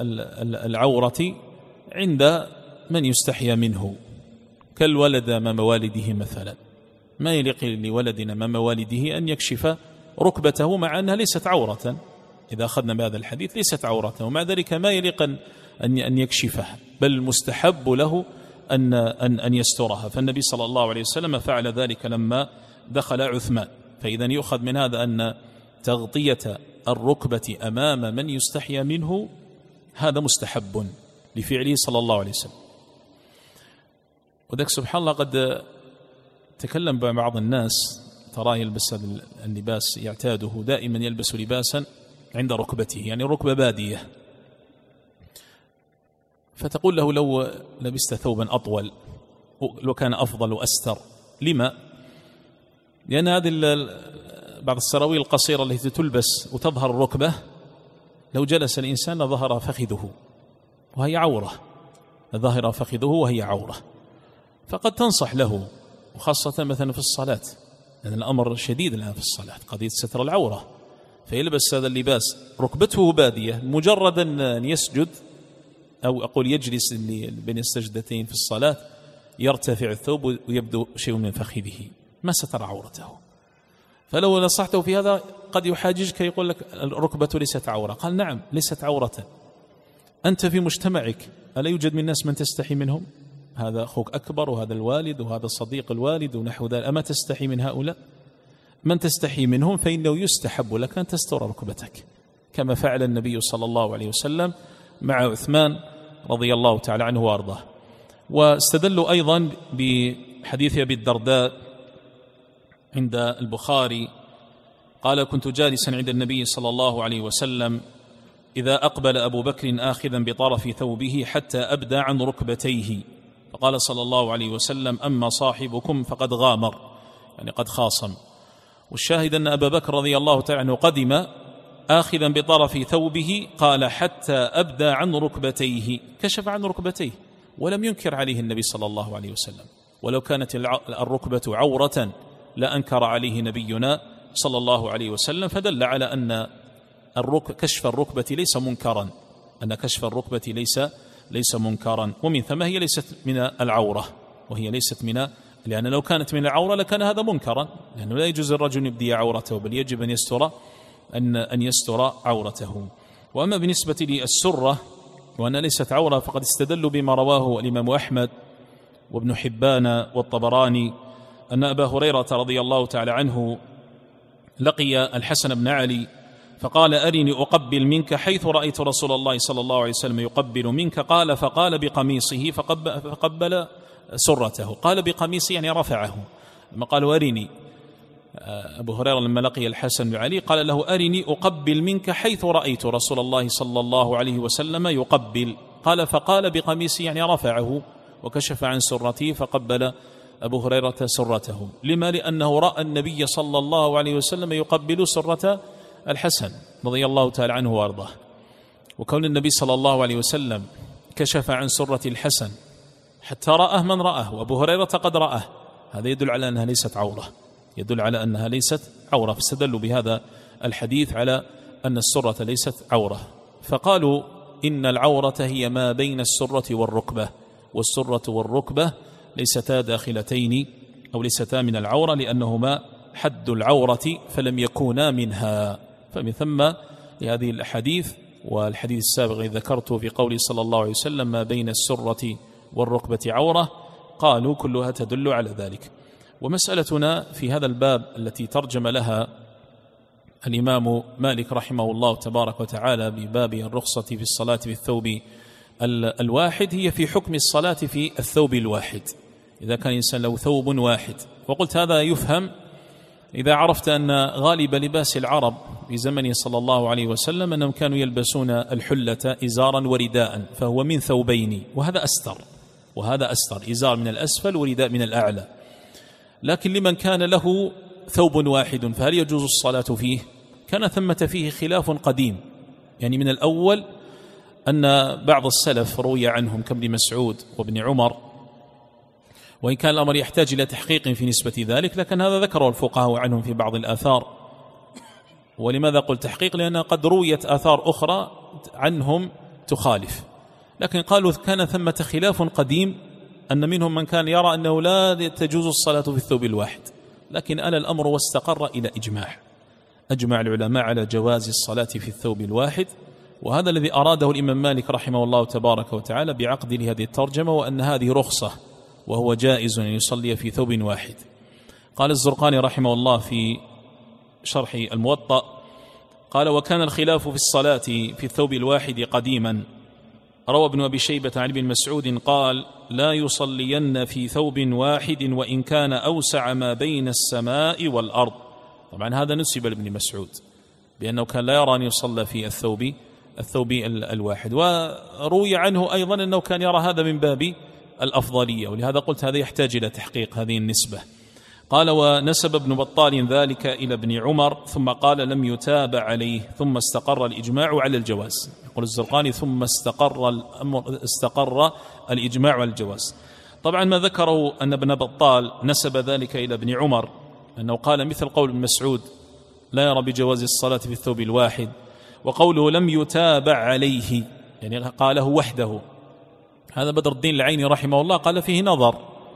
A: العورة عند من يستحيا منه، كالولد أمام والده مثلا، ما يليق لولدنا أمام والده أن يكشف ركبته مع أنها ليست عورة، إذا أخذنا بهذا الحديث ليست عورة، ومع ذلك ما يليق أن يكشفها، بل مستحب له أن أن أن يسترها. فالنبي صلى الله عليه وسلم فعل ذلك لما دخل عثمان. فإذا يؤخذ من هذا أن تغطية الركبة أمام من يستحيا منه هذا مستحب لفعله صلى الله عليه وسلم. وذلك سبحان الله قد تكلم بعض الناس تراه يلبس اللباس يعتاده دائما، يلبس لباسا عند ركبته، يعني ركبة بادية، فتقول له لو لبست ثوبا أطول لو كان أفضل وأستر. لما؟ لأن هذه بعض السراويل القصيرة التي تلبس وتظهر الركبة لو جلس الإنسان ظهر فخذه وهي عورة، ظهر فخذه وهي عورة، فقد تنصح له، وخاصة مثلا في الصلاة، لأن الأمر شديد الآن في الصلاة قضية ستر العورة. فيلبس هذا اللباس ركبته بادية، مجرد أن يسجد أو أقول يجلس بين السجدتين في الصلاة يرتفع الثوب ويبدو شيء من فخذه، ما ستر عورته. فلو نصحته في هذا قد يحاججك، يقول لك الركبة ليست عورة. قال نعم ليست عورة، أنت في مجتمعك ألا يوجد من الناس من تستحي منهم؟ هذا أخوك أكبر، وهذا الوالد، وهذا صديق الوالد ونحو ذلك، أما تستحي من هؤلاء؟ من تستحي منهم فإنه يستحب لك أن تستر ركبتك، كما فعل النبي صلى الله عليه وسلم مع عثمان رضي الله تعالى عنه وأرضاه. واستدلوا أيضا بحديث أبي الدرداء عند البخاري قال كنت جالسا عند النبي صلى الله عليه وسلم إذا أقبل أبو بكر آخذا بطرف ثوبه حتى أبدى عن ركبتيه، فقال صلى الله عليه وسلم أما صاحبكم فقد غامر، يعني قد خاصم. والشاهد أن أبا بكر رضي الله تعالى عنه قدم آخذا بطرف ثوبه، قال حتى أبدى عن ركبتيه، كشف عن ركبتيه، ولم ينكر عليه النبي صلى الله عليه وسلم. ولو كانت الركبة عورة لأنكر عليه نبينا صلى الله عليه وسلم، فدل على أن كشف الركبة ليس منكرا، أن كشف الركبة ليس ليس منكرا، ومن ثم هي ليست من العورة، وهي ليست من، لأن لو كانت من العورة لكان هذا منكرا، لأنه لا يجوز الرجل يبدي عورته، بل يجب أن يستر أن أن يستر عورته. وأما بالنسبة للسرة وأن ليست عورة فقد استدلوا بما رواه الإمام أحمد وابن حبان والطبراني أن أبا هريرة رضي الله تعالى عنه لقي الحسن بن علي فقال أرني أقبل منك حيث رأيت رسول الله صلى الله عليه وسلم يقبل منك، قال فقال بقميصه فقبل, فقبل سرته، قال بقميصه يعني رفعه. لما قالوا أرني، أبو هريرة لما لقي الحسن بن علي قال له أرني أقبل منك حيث رأيت رسول الله صلى الله عليه وسلم يقبل، قال فقال بقميصه يعني رفعه وكشف عن سرته، فقبل أبو هريرة سرته. لما؟ لأنه رأى النبي صلى الله عليه وسلم يقبل سرة الحسن رضي الله تعالى عنه وارضاه، وكون النبي صلى الله عليه وسلم كشف عن سرة الحسن حتى رآه من رآه، وأبو هريرة قد رآه، هذا يدل على أنها ليست عورة، يدل على أنها ليست عورة، فاستدلوا بهذا الحديث على أن السرة ليست عورة. فقالوا إن العورة هي ما بين السرة والركبة، والسرة والركبة ليستا داخلتين أو ليستا من العورة لأنهما حد العورة فلم يكونا منها. فمن ثم لهذه الأحاديث والحديث السابق الذي ذكرته في قوله صلى الله عليه وسلم ما بين السرة والركبة عورة، قالوا كلها تدل على ذلك. ومسألتنا في هذا الباب التي ترجم لها الإمام مالك رحمه الله تبارك وتعالى بباب الرخصة في الصلاة في الثوب الواحد هي في حكم الصلاة في الثوب الواحد، إذا كان الإنسان له ثوب واحد. وقلت هذا يفهم إذا عرفت أن غالب لباس العرب في زمنه صلى الله عليه وسلم أنهم كانوا يلبسون الحلة إزارا ورداء، فهو من ثوبين، وهذا أستر وهذا أستر، إزار من الأسفل ورداء من الأعلى. لكن لمن كان له ثوب واحد فهل يجوز الصلاة فيه؟ كان ثمة فيه خلاف قديم، يعني من الأول أن بعض السلف روي عنهم كابن مسعود وابن عمر، وإن كان الأمر يحتاج إلى تحقيق في نسبة ذلك، لكن هذا ذكره الفقهاء عنهم في بعض الآثار. ولماذا قلت تحقيق؟ لأن قد رويت آثار أخرى عنهم تخالف، لكن قالوا كان ثمة خلاف قديم أن منهم من كان يرى أنه لا تجوز الصلاة في الثوب الواحد، لكن آل الأمر واستقر إلى إجماع، أجمع العلماء على جواز الصلاة في الثوب الواحد. وهذا الذي أراده الإمام مالك رحمه الله تبارك وتعالى بعقد لهذه الترجمة، وأن هذه رخصة وهو جائز أن يصلي في ثوب واحد. قال الزرقاني رحمه الله في شرح الموطأ قال وكان الخلاف في الصلاة في الثوب الواحد قديما. روى ابن أبي شيبة عن ابن مسعود قال لا يصلين في ثوب واحد وإن كان أوسع ما بين السماء والأرض. طبعا هذا نسب لابن مسعود بأنه كان لا يرى أن يصلى في الثوب الثوب الواحد، وروي عنه أيضا أنه كان يرى هذا من باب الأفضلية، ولهذا قلت هذا يحتاج إلى تحقيق هذه النسبة. قال ونسب ابن بطال ذلك إلى ابن عمر ثم قال لم يتابع عليه ثم استقر الإجماع على الجواز. يقول الزرقاني ثم استقر الأمر استقر الإجماع على الجواز. طبعا ما ذكروا أن ابن بطال نسب ذلك إلى ابن عمر أنه قال مثل قول ابن مسعود لا يرى بجواز الصلاة في الثوب الواحد، وقوله لم يتابع عليه يعني قاله وحده، هذا بدر الدين العيني رحمه الله قال فيه نظر،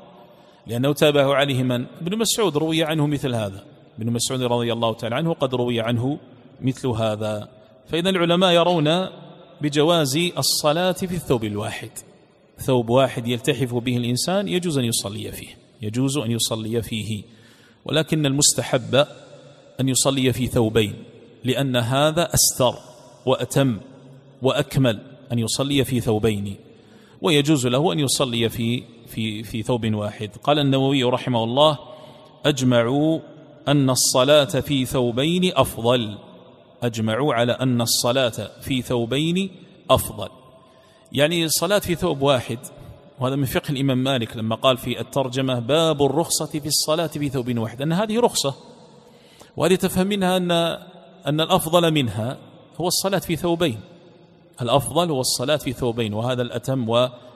A: لأنه تابعه عليه من؟ ابن مسعود روي عنه مثل هذا، ابن مسعود رضي الله تعالى عنه قد روي عنه مثل هذا. فإذا العلماء يرون بجواز الصلاة في الثوب الواحد، ثوب واحد يلتحف به الإنسان يجوز أن يصلي فيه، يجوز أن يصلي فيه، ولكن المستحب أن يصلي في ثوبين، لأن هذا أستر وأتم وأكمل أن يصلي في ثوبين، ويجوز له أن يصلي في في في ثوب واحد. قال النووي رحمه الله أجمعوا أن الصلاة في ثوبين أفضل، أجمعوا على أن الصلاة في ثوبين أفضل، يعني الصلاة في ثوب واحد. وهذا من فقه الإمام مالك لما قال في الترجمة باب الرخصة في الصلاة في ثوب واحد، أن هذه رخصة، وهذه تفهم منها أن أن الأفضل منها هو الصلاة في ثوبين، الأفضل هو الصلاة في ثوبين، وهذا الأتم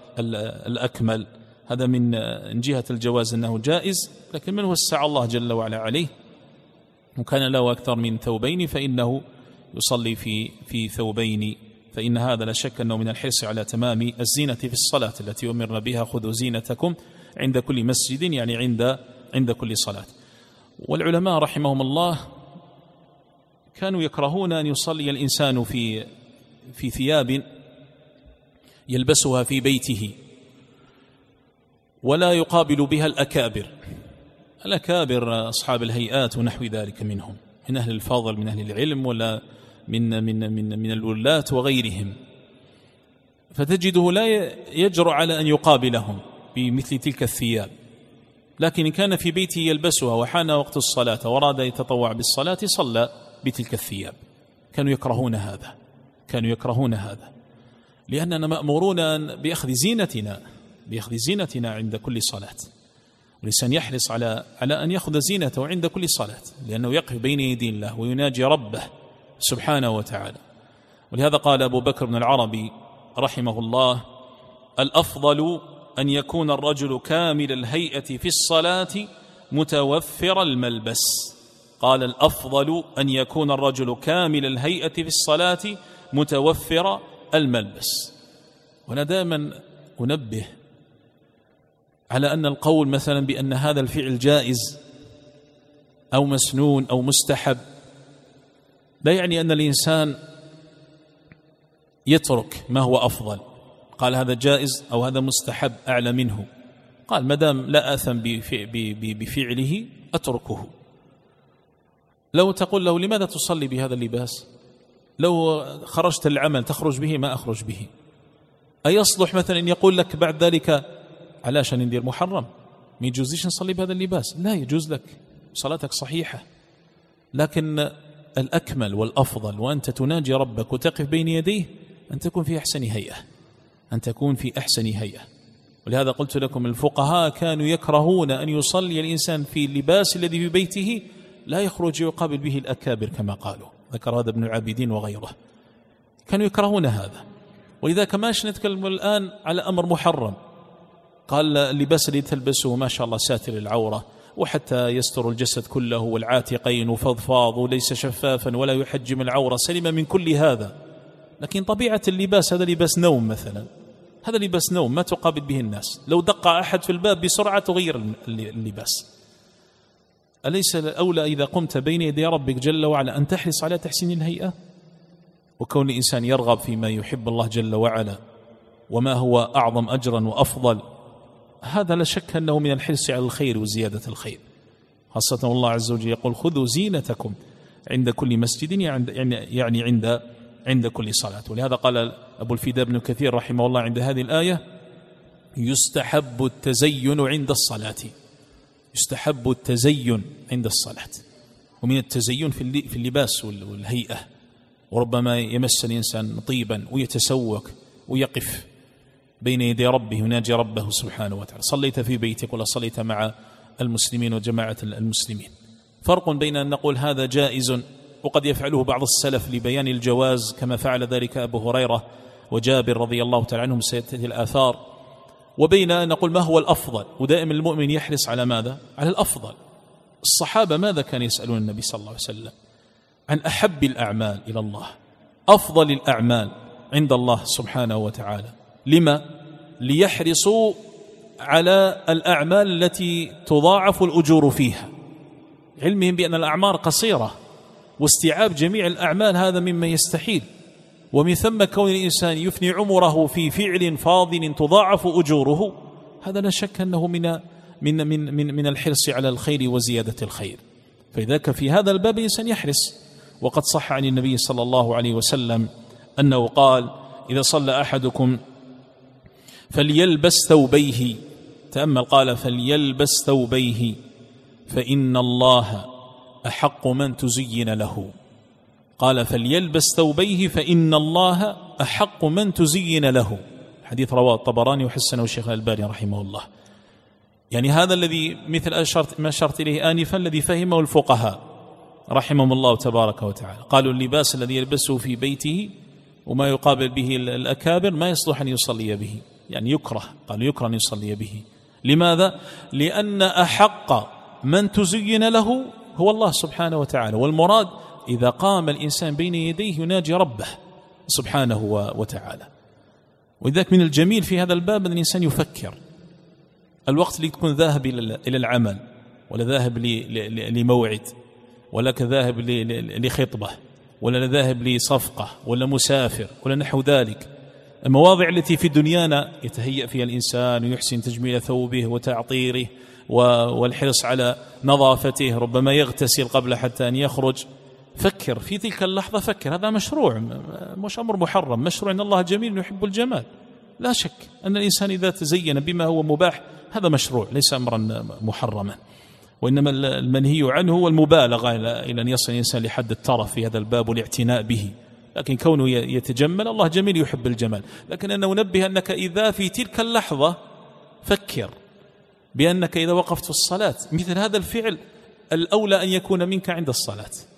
A: والأكمل. هذا من جهة الجواز أنه جائز، لكن من وسع الله جل وعلا عليه وكان له أكثر من ثوبين فإنه يصلي في في ثوبين، فإن هذا لا شك أنه من الحرص على تمام الزينة في الصلاة التي أمرنا بها خذوا زينتكم عند كل مسجد، يعني عند عند كل صلاة. والعلماء رحمهم الله كانوا يكرهون أن يصلي الإنسان في في ثياب يلبسها في بيته ولا يقابل بها الأكابر، الأكابر أصحاب الهيئات ونحو ذلك منهم، من أهل الفضل من أهل العلم ولا من من من من الولاة وغيرهم، فتجده لا يجرؤ على أن يقابلهم بمثل تلك الثياب، لكن إن كان في بيته يلبسها وحان وقت الصلاة وراد يتطوع بالصلاة صلى بتلك الثياب. كانوا يكرهون هذا، كانوا يكرهون هذا لأننا مأمورون بأخذ زينتنا بأخذ زينتنا عند كل صلاة، والإنسان يحرص على على أن يأخذ زينته عند كل صلاة، لأنه يقف بين يدي الله ويناجي ربه سبحانه وتعالى. ولهذا قال أبو بكر بن العربي رحمه الله: الأفضل أن يكون الرجل كامل الهيئة في الصلاة متوفر الملبس. قال: الأفضل أن يكون الرجل كامل الهيئة في الصلاة متوفر الملبس. وأنا دائما أنبه على أن القول مثلا بأن هذا الفعل جائز أو مسنون أو مستحب لا يعني أن الإنسان يترك ما هو أفضل. قال هذا جائز أو هذا مستحب أعلى منه، قال مدام لا آثم بفعله أتركه. لو تقول له: لماذا تصلي بهذا اللباس؟ لو خرجت العمل تخرج به؟ ما أخرج به. أيصلح مثلا أن يقول لك بعد ذلك: علاشان ندير محرم، ما يجوزيش نصلي بهذا اللباس؟ لا يجوز لك، صلاتك صحيحة. لكن الأكمل والأفضل وأنت تناجي ربك وتقف بين يديه أن تكون في أحسن هيئة، أن تكون في أحسن هيئة. ولهذا قلت لكم الفقهاء كانوا يكرهون أن يصلي الإنسان في اللباس الذي في بيته لا يخرج يقابل به الأكابر كما قالوا، ذكر هذا ابن العابدين وغيره، كانوا يكرهون هذا. ولذا كماش نتكلم الآن على أمر محرم. قال اللباس الذي تلبسه ما شاء الله ساتر العورة وحتى يستر الجسد كله والعاتقين وفضفاض وليس شفافا ولا يحجم العورة، سلم من كل هذا. لكن طبيعة اللباس هذا لباس نوم مثلا، هذا لباس نوم ما تقابل به الناس. لو دق أحد في الباب بسرعة تغير اللباس. أليس الأولى إذا قمت بين يدي ربك جل وعلا أن تحرص على تحسين الهيئة؟ وكون الإنسان يرغب فيما يحب الله جل وعلا وما هو أعظم أجرا وأفضل، هذا لا شك أنه من الحرص على الخير وزيادة الخير. خاصة الله عز وجل يقول: خذوا زينتكم عند كل مسجد، يعني يعني عند عند كل صلاة. ولهذا قال أبو الفداء بن كثير رحمه الله عند هذه الآية: يستحب التزين عند الصلاة. يستحب التزين عند الصلاة. ومن التزين في اللباس والهيئة، وربما يمس الإنسان طيبا ويتسوق ويقف بين يدي ربه يناجي ربه سبحانه وتعالى. صليت في بيتك ولا صليت مع المسلمين وجماعة المسلمين. فرق بين أن نقول هذا جائز وقد يفعله بعض السلف لبيان الجواز كما فعل ذلك أبو هريرة وجابر رضي الله تعالى عنهم سيأتي الآثار، وبين أن نقول ما هو الأفضل. ودائما المؤمن يحرص على ماذا؟ على الأفضل. الصحابة ماذا كان يسألون النبي صلى الله عليه وسلم؟ عن أحب الأعمال إلى الله، أفضل الأعمال عند الله سبحانه وتعالى. لما؟ ليحرصوا على الأعمال التي تضاعف الأجور فيها، علمهم بأن الأعمار قصيرة واستيعاب جميع الأعمال هذا مما يستحيل. ومن ثم كون الإنسان يفني عمره في فعل فاضل تضاعف أجوره، هذا لا شك أنه من من من من, من الحرص على الخير وزيادة الخير. فإذا في هذا الباب الإنسان يحرص. وقد صح عن النبي صلى الله عليه وسلم أنه قال: إذا صلى أحدكم فليلبس ثوبيه. تأمل، قال: فليلبس ثوبيه فإن الله أحق من تزين له. قال: فليلبس ثوبيه فإن الله أحق من تزين له. حديث رواه الطبراني وحسنه الشيخ الألباني رحمه الله. يعني هذا الذي مثل أشرت ما أشرت إليه آنفا الذي فهمه الفقهاء رحمهم الله تبارك وتعالى. قالوا: اللباس الذي يلبسه في بيته وما يقابل به الأكابر ما يصلح أن يصلي به، يعني يكره. قالوا: يكره أن يصلي به. لماذا؟ لأن أحق من تزين له هو الله سبحانه وتعالى. والمراد إذا قام الإنسان بين يديه يناجي ربه سبحانه وتعالى. وذلك من الجميل في هذا الباب أن الإنسان يفكر الوقت اللي تكون ذاهب إلى العمل، ولا ذاهب لموعد، ولا كذاهب لخطبة، ولا ذاهب لصفقة، ولا مسافر، ولا نحو ذلك. المواضع التي في دنيانا يتهيأ فيها الإنسان ويحسن تجميل ثوبه وتعطيره والحرص على نظافته، ربما يغتسل قبل حتى أن يخرج. فكر في تلك اللحظة، فكر هذا مشروع، مش أمر محرم، مشروع أن الله جميل يحب الجمال. لا شك أن الإنسان إذا تزين بما هو مباح هذا مشروع، ليس أمرا محرما. وإنما المنهي عنه هو المبالغة إلى أن يصل الإنسان لحد الترف في هذا الباب والاعتناء به. لكن كونه يتجمل، الله جميل يحب الجمال. لكن أنا أنبه أنك إذا في تلك اللحظة فكر بأنك إذا وقفت في الصلاة مثل هذا الفعل الأولى أن يكون منك عند الصلاة.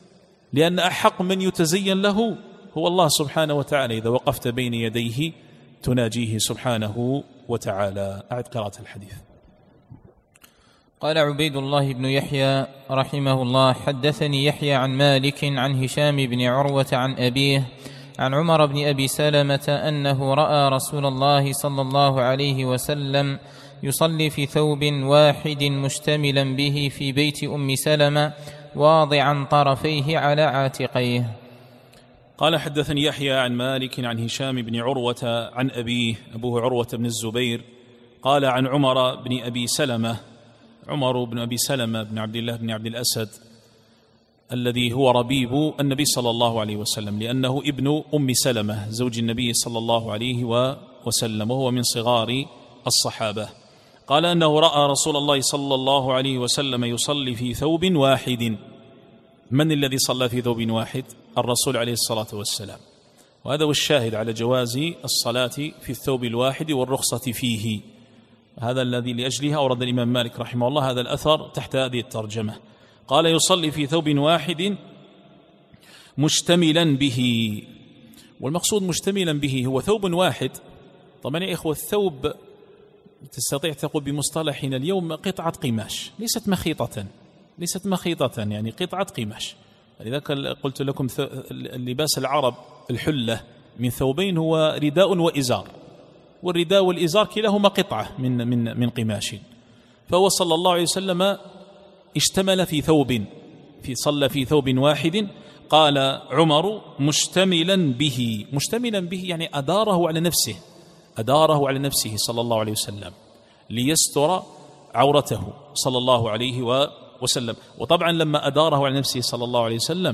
A: لأن أحق من يتزين له هو الله سبحانه وتعالى. إذا وقفت بين يديه تناجيه سبحانه وتعالى. أعد قراءة الحديث.
B: قال عبيد الله بن يحيى رحمه الله: حدثني يحيى عن مالك عن هشام بن عروة عن أبيه عن عمر بن أبي سلمة أنه رأى رسول الله صلى الله عليه وسلم يصلي في ثوب واحد مشتملا به في بيت أم سلمة واضعا طرفيه على عاتقيه.
A: قال حدثني يحيى عن مالك عن هشام بن عروة عن أبيه أبوه عروة بن الزبير قال عن عمر بن أبي سلمة. عمر بن أبي سلمة بن عبد الله بن عبد الأسد الذي هو ربيب النبي صلى الله عليه وسلم، لأنه ابن أم سلمة زوج النبي صلى الله عليه وسلم، وهو من صغار الصحابة. قال أنه رأى رسول الله صلى الله عليه وسلم يصلي في ثوب واحد. من الذي صلى في ثوب واحد؟ الرسول عليه الصلاة والسلام. وهذا هو الشاهد على جواز الصلاة في الثوب الواحد والرخصة فيه. هذا الذي لأجلها أورد الإمام مالك رحمه الله هذا الأثر تحت هذه الترجمة. قال يصلي في ثوب واحد مشتملا به. والمقصود مشتملا به هو ثوب واحد. طبعا يا إخوة الثوب تستطيع تقول بمصطلحنا اليوم قطعة قماش، ليست مخيطة، ليست مخيطة يعني قطعة قماش. لذلك قلت لكم اللباس العرب الحلة من ثوبين هو رداء وإزار، والرداء والإزار كلاهما قطعة من من من قماش. فهو صلى الله عليه وسلم اشتمل في ثوب، في صلى في ثوب واحد. قال عمر مشتملا به. مشتملا به يعني أداره على نفسه، أداره على نفسه صلى الله عليه وسلم ليستر عورته صلى الله عليه وسلم. وطبعا لما أداره على نفسه صلى الله عليه وسلم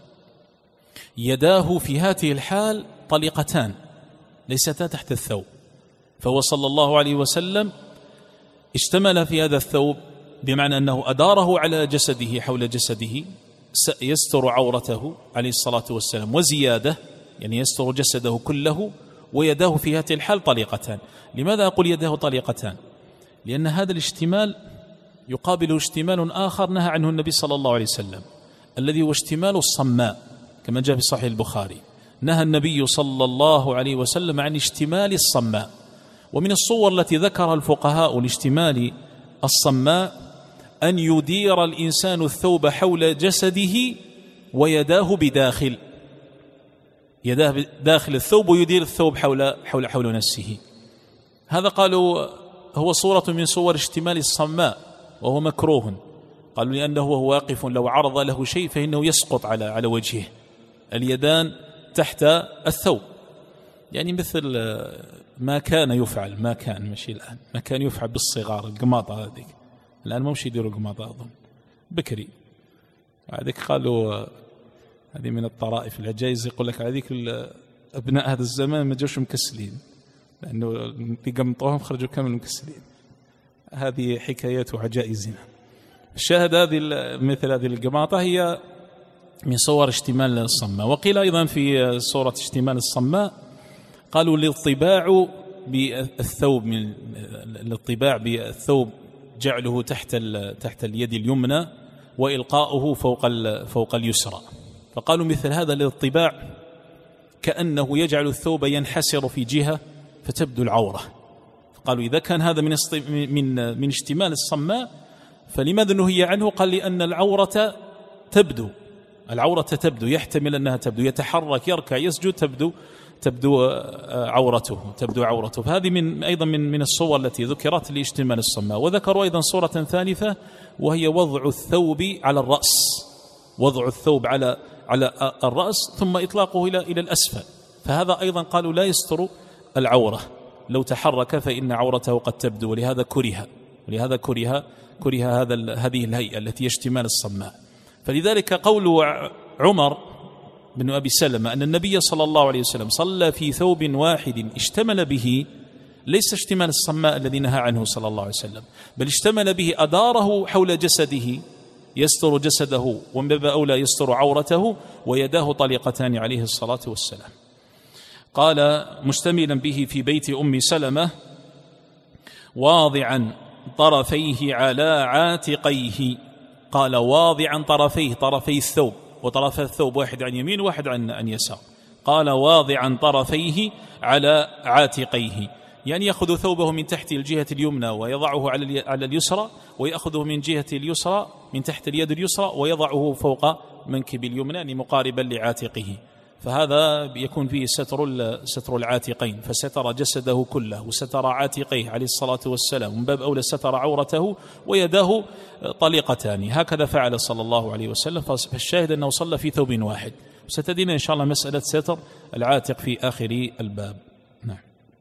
A: يداه في هذه الحال طليقتان ليستا تحت الثوب، فهو صلى الله عليه وسلم اشتمل في هذا الثوب بمعنى أنه أداره على جسده حول جسده يستر عورته عليه الصلاة والسلام، وزيادة يعني يستر جسده كله، ويداه في هذه الحال طليقتان. لماذا أقول يداه طليقتان؟ لأن هذا الاشتمال يقابل اشتمال آخر نهى عنه النبي صلى الله عليه وسلم، الذي هو اشتمال الصماء، كما جاء في صحيح البخاري. نهى النبي صلى الله عليه وسلم عن اشتمال الصماء. ومن الصور التي ذكرها الفقهاء لاشتمال الصماء أن يدير الإنسان الثوب حول جسده ويداه بداخل، يداه داخل الثوب ويدير الثوب حول حول حول نفسه. هذا قالوا هو صورة من صور اشتمال الصماء، وهو مكروه. قالوا لأنه وهو واقف لو عرض له شيء فإنه يسقط على على وجهه، اليدان تحت الثوب، يعني مثل ما كان يفعل، ما كان مشي الآن، ما كان يفعل بالصغار، القماطة هذيك الآن ما مش يديروا القماطة أظن بكري هذيك. قالوا هذه من الطرائف العجائز، يقول لك هذيك أبناء هذا الزمان ما جوش مكسلين، لأنه يقمطوهم خرجوا كامل مكسلين. هذه حكايات وعجائزنا. الشاهد هذه مثل هذه القماطة هي من صور اشتمال الصماء. وقيل أيضا في صورة اشتمال الصماء قالوا للطباع بالثوب، من للطباع بالثوب جعله تحت تحت اليد اليمنى وإلقاؤه فوق فوق اليسرى. فقالوا مثل هذا للطباع كأنه يجعل الثوب ينحسر في جهة فتبدو العورة. قالوا إذا كان هذا من من من اشتمال الصماء فلماذا نهي عنه؟ قال لأن العورة تبدو، العورة تبدو، يحتمل أنها تبدو، يتحرك يركع يسجد تبدو تبدو عورته تبدو عورته. فهذه من أيضا من من الصور التي ذكرت لاشتمال الصماء. وذكروا أيضا صورة ثالثة وهي وضع الثوب على الرأس، وضع الثوب على على الرأس ثم إطلاقه إلى إلى الأسفل. فهذا أيضا قالوا لا يستر العورة، لو تحرك فإن عورته قد تبدو، ولهذا كره ولهذا كره كره هذا هذه الهيئة التي اشتمال الصماء. فلذلك قول عمر بن أبي سلمة أن النبي صلى الله عليه وسلم صلى في ثوب واحد اشتمل به ليس اشتمال الصماء الذي نهى عنه صلى الله عليه وسلم، بل اشتمل به أداره حول جسده يستر جسده ومن باب أولى يستر عورته، ويداه طليقتان عليه الصلاة والسلام. قال مشتملا به في بيت أم سلمة واضعا طرفيه على عاتقيه. قال واضعا طرفيه، طرفي الثوب، وطرف الثوب واحد عن يمين وواحد عن عن يسار. قال واضعا طرفيه على عاتقيه، يعني يأخذ ثوبه من تحت الجهة اليمنى ويضعه على على اليسرى، ويأخذه من جهة اليسرى من تحت اليد اليسرى ويضعه فوق منكب اليمنى يعني مقاربا لعاتقه، فهذا يكون فيه ستر ستر العاتقين، فستر جسده كله وستر عاتقيه عليه الصلاة والسلام، من باب أولى ستر عورته ويداه طليقتان، هكذا فعل صلى الله عليه وسلم. فالشاهد أنه صلى في ثوب واحد. ستدين إن شاء الله مسألة ستر العاتق في آخر الباب. نعم.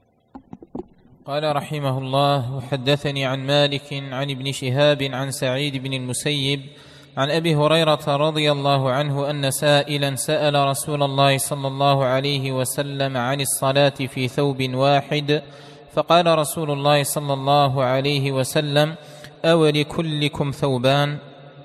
B: قال رحمه الله: وحدثني عن مالك عن ابن شهاب عن سعيد بن المسيب عن أبي هريرة رضي الله عنه أن سائلا سأل رسول الله صلى الله عليه وسلم عن الصلاة في ثوب واحد، فقال رسول الله صلى الله عليه وسلم: أولكلكم ثوبان؟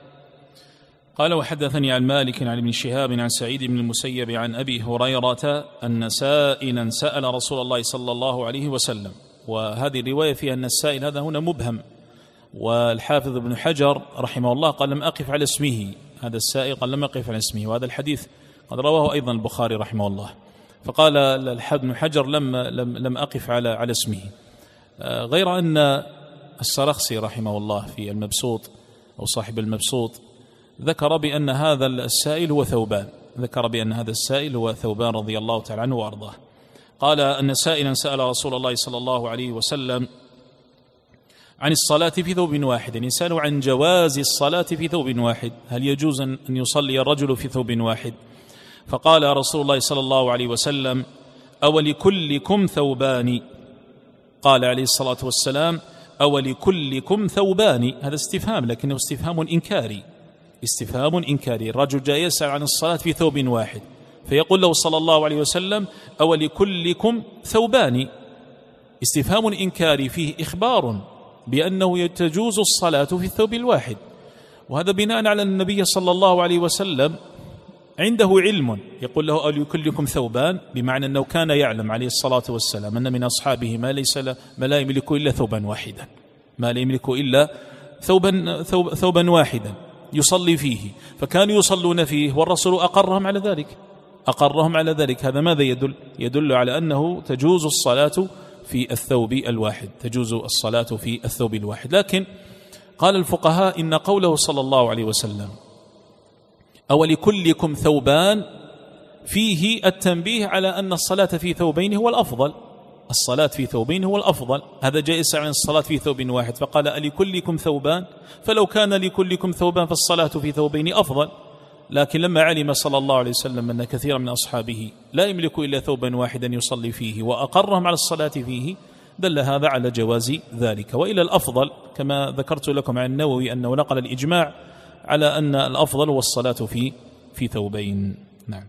A: قال وحدثني عن مالك عن ابن شهاب عن سعيد بن المسيب عن أبي هريرة أن سائلا سأل رسول الله صلى الله عليه وسلم. وهذه الرواية فيها أن السائل هذا هنا مبهم، والحافظ ابن حجر رحمه الله قال لم أقف على اسمه، هذا السائل قال لم أقف على اسمه، وهذا الحديث قد رواه أيضا البخاري رحمه الله، فقال الحافظ ابن حجر لم, لم, لم أقف على, على اسمه، غير أن السرخسي رحمه الله في المبسوط أو صاحب المبسوط ذكر بأن هذا السائل هو ثوبان، ذكر بأن هذا السائل هو ثوبان رضي الله تعالى عنه وأرضاه. قال أن سائلا سأل رسول الله صلى الله عليه وسلم عن الصلاة في ثوب واحد، يعني سألوا عن جواز الصلاة في ثوب واحد، هل يجوز أن يصلي الرجل في ثوب واحد؟ فقال رسول الله صلى الله عليه وسلم: أولكلكم ثوبان؟ قال عليه الصلاة والسلام: أولكلكم ثوبان؟ هذا استفهام، لكنه استفهام إنكاري، استفهام إنكاري. الرجل جاء يسأل عن الصلاة في ثوب واحد، فيقول له صلى الله عليه وسلم: أولكلكم ثوبان؟ استفهام إنكاري فيه إخبار بأنه تجوز الصلاة في الثوب الواحد، وهذا بناء على النبي صلى الله عليه وسلم عنده علم، يقول له أولكلكم ثوبان، بمعنى أنه كان يعلم عليه الصلاة والسلام أن من أصحابه ما ليس ما لا يملك إلا ثوبا واحدا، ما لا يملك إلا ثوبا ثوب ثوبا واحدا يصلي فيه، فكانوا يصلون فيه والرسول أقرهم على ذلك، أقرهم على ذلك. هذا ماذا يدل؟ يدل على أنه تجوز الصلاة في الثوب الواحد، تجوز الصلاة في الثوب الواحد. لكن قال الفقهاء إن قوله صلى الله عليه وسلم أولكلكم ثوبان فيه التنبيه على أن الصلاة في ثوبين هو الأفضل، الصلاة في ثوبين هو الأفضل. هذا جاء يسأل عن الصلاة في ثوب واحد فقال ألكلكم ثوبان؟ فلو كان لكلكم ثوبان فالصلاة في ثوبين أفضل. لكن لما علم صلى الله عليه وسلم أن كثيرا من أصحابه لا يملك إلا ثوبا واحدا يصلي فيه وأقرهم على الصلاة فيه، دل هذا على جواز ذلك. وإلى الأفضل كما ذكرت لكم عن النووي أنه نقل الإجماع على أن الأفضل هو الصلاة في في ثوبين. نعم.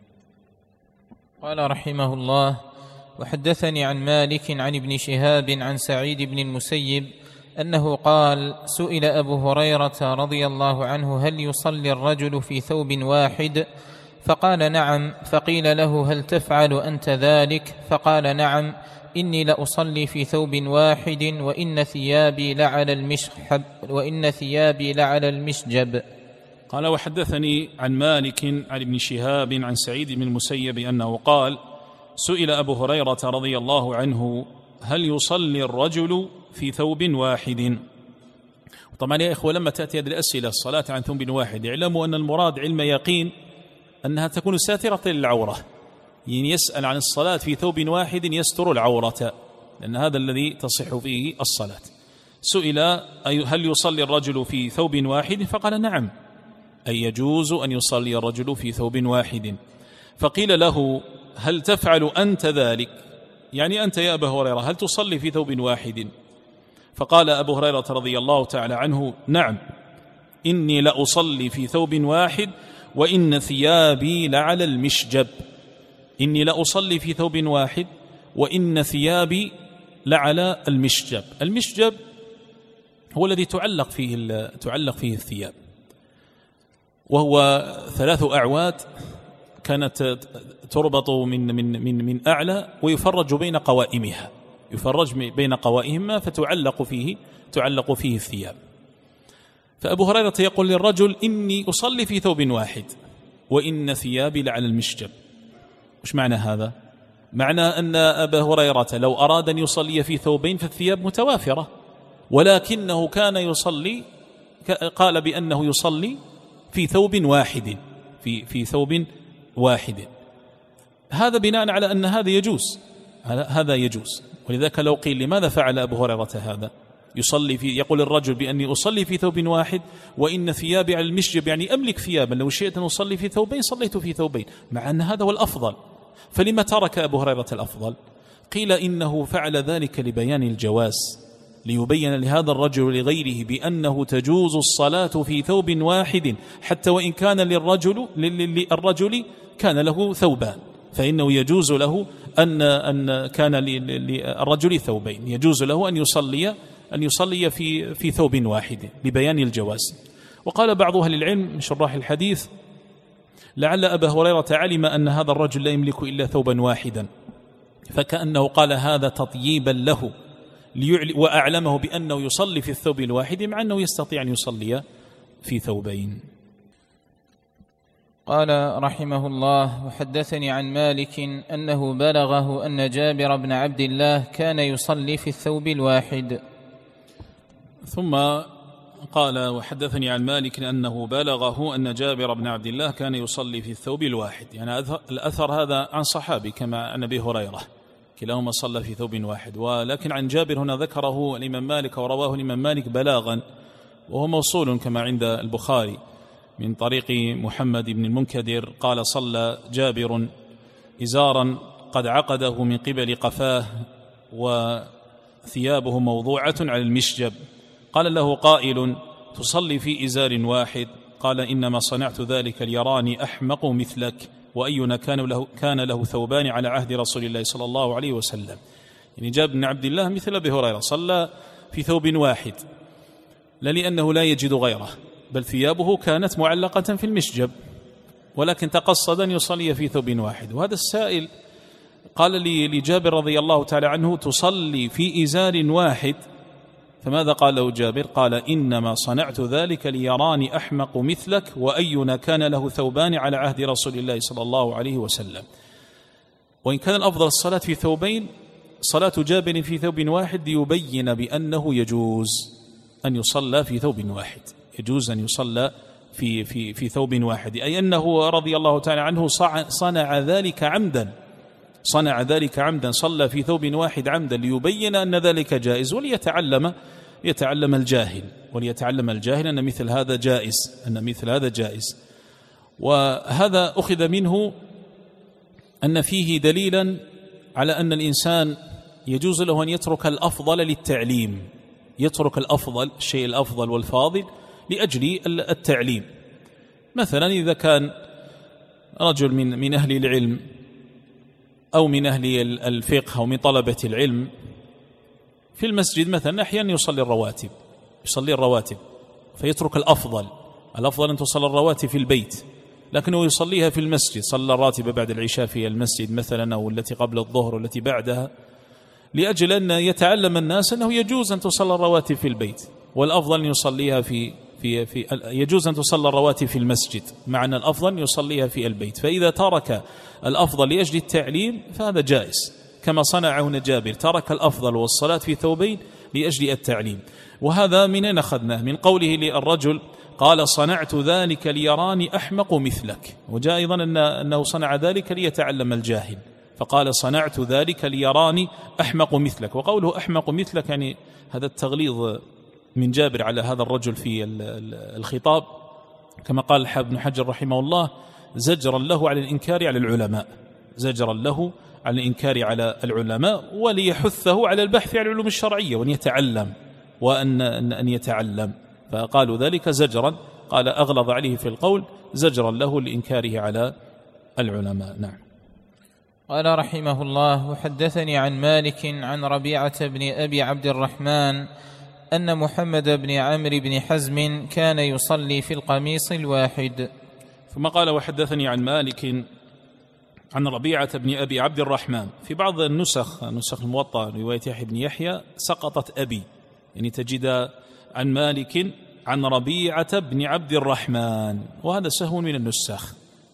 B: قال رحمه الله: وحدثني عن مالك عن ابن شهاب عن سعيد بن المسيب أنه قال: سئل أبو هريرة رضي الله عنه هل يصلي الرجل في ثوب واحد؟ فقال: نعم. فقيل له: هل تفعل أنت ذلك؟ فقال: نعم، إني لأصلي في ثوب واحد وإن ثيابي لعلى المشحب وإن ثيابي لعلى المشجب.
A: قال: وحدثني عن مالك عن ابن شهاب عن سعيد بن المسيب أنه قال: سئل أبو هريرة رضي الله عنه هل يصلي الرجل في ثوب واحد؟ طبعا يا إخوة لما تأتي هذه الأسئلة الصلاة عن ثوب واحد اعلموا أن المراد علم يقين أنها تكون ساترة للعورة، يعني يسأل عن الصلاة في ثوب واحد يستر العورة، لأن هذا الذي تصح فيه الصلاة. سئل هل يصلي الرجل في ثوب واحد؟ فقال: نعم، أي يجوز أن يصلي الرجل في ثوب واحد. فقيل له: هل تفعل أنت ذلك؟ يعني أنت يا أبا هريرة هل تصلي في ثوب واحد؟ فقال أبو هريرة رضي الله تعالى عنه: نعم، إني لأصلي في ثوب واحد وإن ثيابي لعلى المشجب. إني لأصلي في ثوب واحد وإن ثيابي لعلى المشجب. المشجب هو الذي تعلق فيه تعلق فيه الثياب، وهو ثلاث أعواد كانت تربط من من من من أعلى ويفرج بين قوائمها، يفرج بين قوائمها فتعلق فيه تعلق فيه الثياب. فأبو هريرة يقول للرجل: إني أصلي في ثوب واحد، وإن ثيابي لعلى المشجب. وش معنى هذا؟ معنى أن أبا هريرة لو أراد أن يصلي في ثوبين فالثياب متوافرة، ولكنه كان يصلي، قال بأنه يصلي في ثوب واحد في في ثوب واحد. هذا بناء على أن هذا يجوز، هذا يجوز. ولذلك لو قيل لماذا فعل أبو هريرة هذا؟ يصلي في يقول الرجل بأني أصلي في ثوب واحد وإن ثيابي على المشجب، يعني أملك ثيابا، لو شئت أن أصلي في ثوبين صليت في ثوبين، مع أن هذا هو الأفضل. فلما ترك أبو هريرة الأفضل؟ قيل إنه فعل ذلك لبيان الجواز، ليبين لهذا الرجل ولغيره بأنه تجوز الصلاة في ثوب واحد، حتى وإن كان للرجل للرجل كان له ثوبان، فإنه يجوز له أن أن كان للرجل ثوبين، يجوز له أن يصلي أن يصلي في في ثوب واحد لبيان الجواز. وقال بعض أهل العلم من شراح الحديث لعل أبا هريرة علم أن هذا الرجل لا يملك إلا ثوبا واحدا، فكأنه قال هذا تطييبا له وأعلمه بأنه يصلي في الثوب الواحد مع أنه يستطيع أن يصلي في ثوبين.
B: قال رحمه الله: وحدثني عن مالك أنه بلغه أن جابر بن عبد الله كان يصلي في الثوب الواحد.
A: ثم قال: وحدثني عن مالك أنه بلغه أن جابر بن عبد الله كان يصلي في الثوب الواحد. يعني الأثر هذا عن صحابي كما عن أبي هريرة، كلاهما صلى في ثوب واحد. ولكن عن جابر هنا ذكره الإمام مالك ورواه الإمام مالك بلاغا، وهو موصول كما عند البخاري من طريق محمد بن المنكدر قال: صلى جابر إزارا قد عقده من قبل قفاه وثيابه موضوعة على المشجب. قال له قائل: تصلي في إزار واحد؟ قال: إنما صنعت ذلك ليراني أحمق مثلك، وأينا كان له, كان له ثوبان على عهد رسول الله صلى الله عليه وسلم. يعني جابر بن عبد الله مثل أبي هريرة صلى في ثوب واحد، لا لأنه لا يجد غيره، بل ثيابه كانت معلقة في المشجب، ولكن تقصد أن يصلي في ثوب واحد. وهذا السائل قال لي لجابر رضي الله تعالى عنه: تصلي في إزار واحد؟ فماذا قال له جابر؟ قال: إنما صنعت ذلك ليراني أحمق مثلك، وأينا كان له ثوبان على عهد رسول الله صلى الله عليه وسلم. وإن كان الأفضل الصلاة في ثوبين، صلاة جابر في ثوب واحد ليبين بأنه يجوز أن يصلى في ثوب واحد، يجوز أن يصلى في, في, في ثوب واحد، أي أنه رضي الله تعالى عنه صنع ذلك عمدا، صنع ذلك عمدا، صلى في ثوب واحد عمدا ليبين أن ذلك جائز، وليتعلم يتعلم الجاهل وليتعلم الجاهل أن مثل هذا جائز، أن مثل هذا جائز. وهذا أخذ منه أن فيه دليلا على أن الإنسان يجوز له أن يترك الأفضل للتعليم، يترك الأفضل، الشيء الأفضل والفاضل لأجل التعليم. مثلا إذا كان رجل من من أهل العلم أو من أهل الفقه أو من طلبة العلم في المسجد مثلا أحيانا يصلي الرواتب يصلي الرواتب فيترك الأفضل، الأفضل أن تصلي الرواتب في البيت، لكنه يصليها في المسجد، صلى الراتبة بعد العشاء في المسجد مثلا، أو التي قبل الظهر والتي بعدها، لأجل أن يتعلم الناس أنه يجوز أن تصلى الرواتب في البيت، والأفضل أن يصليها في في في يجوز أن تصلى الرواتب في المسجد، مع أن الأفضل أن يصليها في البيت. فإذا ترك الأفضل لأجل التعليم فهذا جائز، كما صنعه جابر، ترك الأفضل والصلاة في ثوبين لأجل التعليم. وهذا من أين أخذناه؟ من قوله للرجل قال: صنعت ذلك ليراني أحمق مثلك. وجاء أيضا أن أنه صنع ذلك ليتعلم الجاهل، فقال: صنعت ذلك ليراني أحمق مثلك. وقوله أحمق مثلك يعني هذا التغليظ من جابر على هذا الرجل في الخطاب، كما قال ابن حجر رحمه الله: زجرا له على الإنكار على العلماء، زجرا له على الإنكار على العلماء، وليحثه على البحث عن العلوم الشرعية وأن يتعلم وأن أن يتعلم، فقالوا ذلك زجرا، قال أغلظ عليه في القول زجرا له لإنكاره على العلماء. نعم.
B: قال رحمه الله: وحدثني عن مالك عن ربيعة بن أبي عبد الرحمن أن محمد بن عمرو بن حزم كان يصلي في القميص الواحد.
A: ثم قال: وحدثني عن مالك عن ربيعة بن أبي عبد الرحمن. في بعض النسخ نسخ الموطأ رواية يحيى بن يحيى سقطت أبي، يعني تجد عن مالك عن ربيعة بن عبد الرحمن، وهذا سهو من النسخ،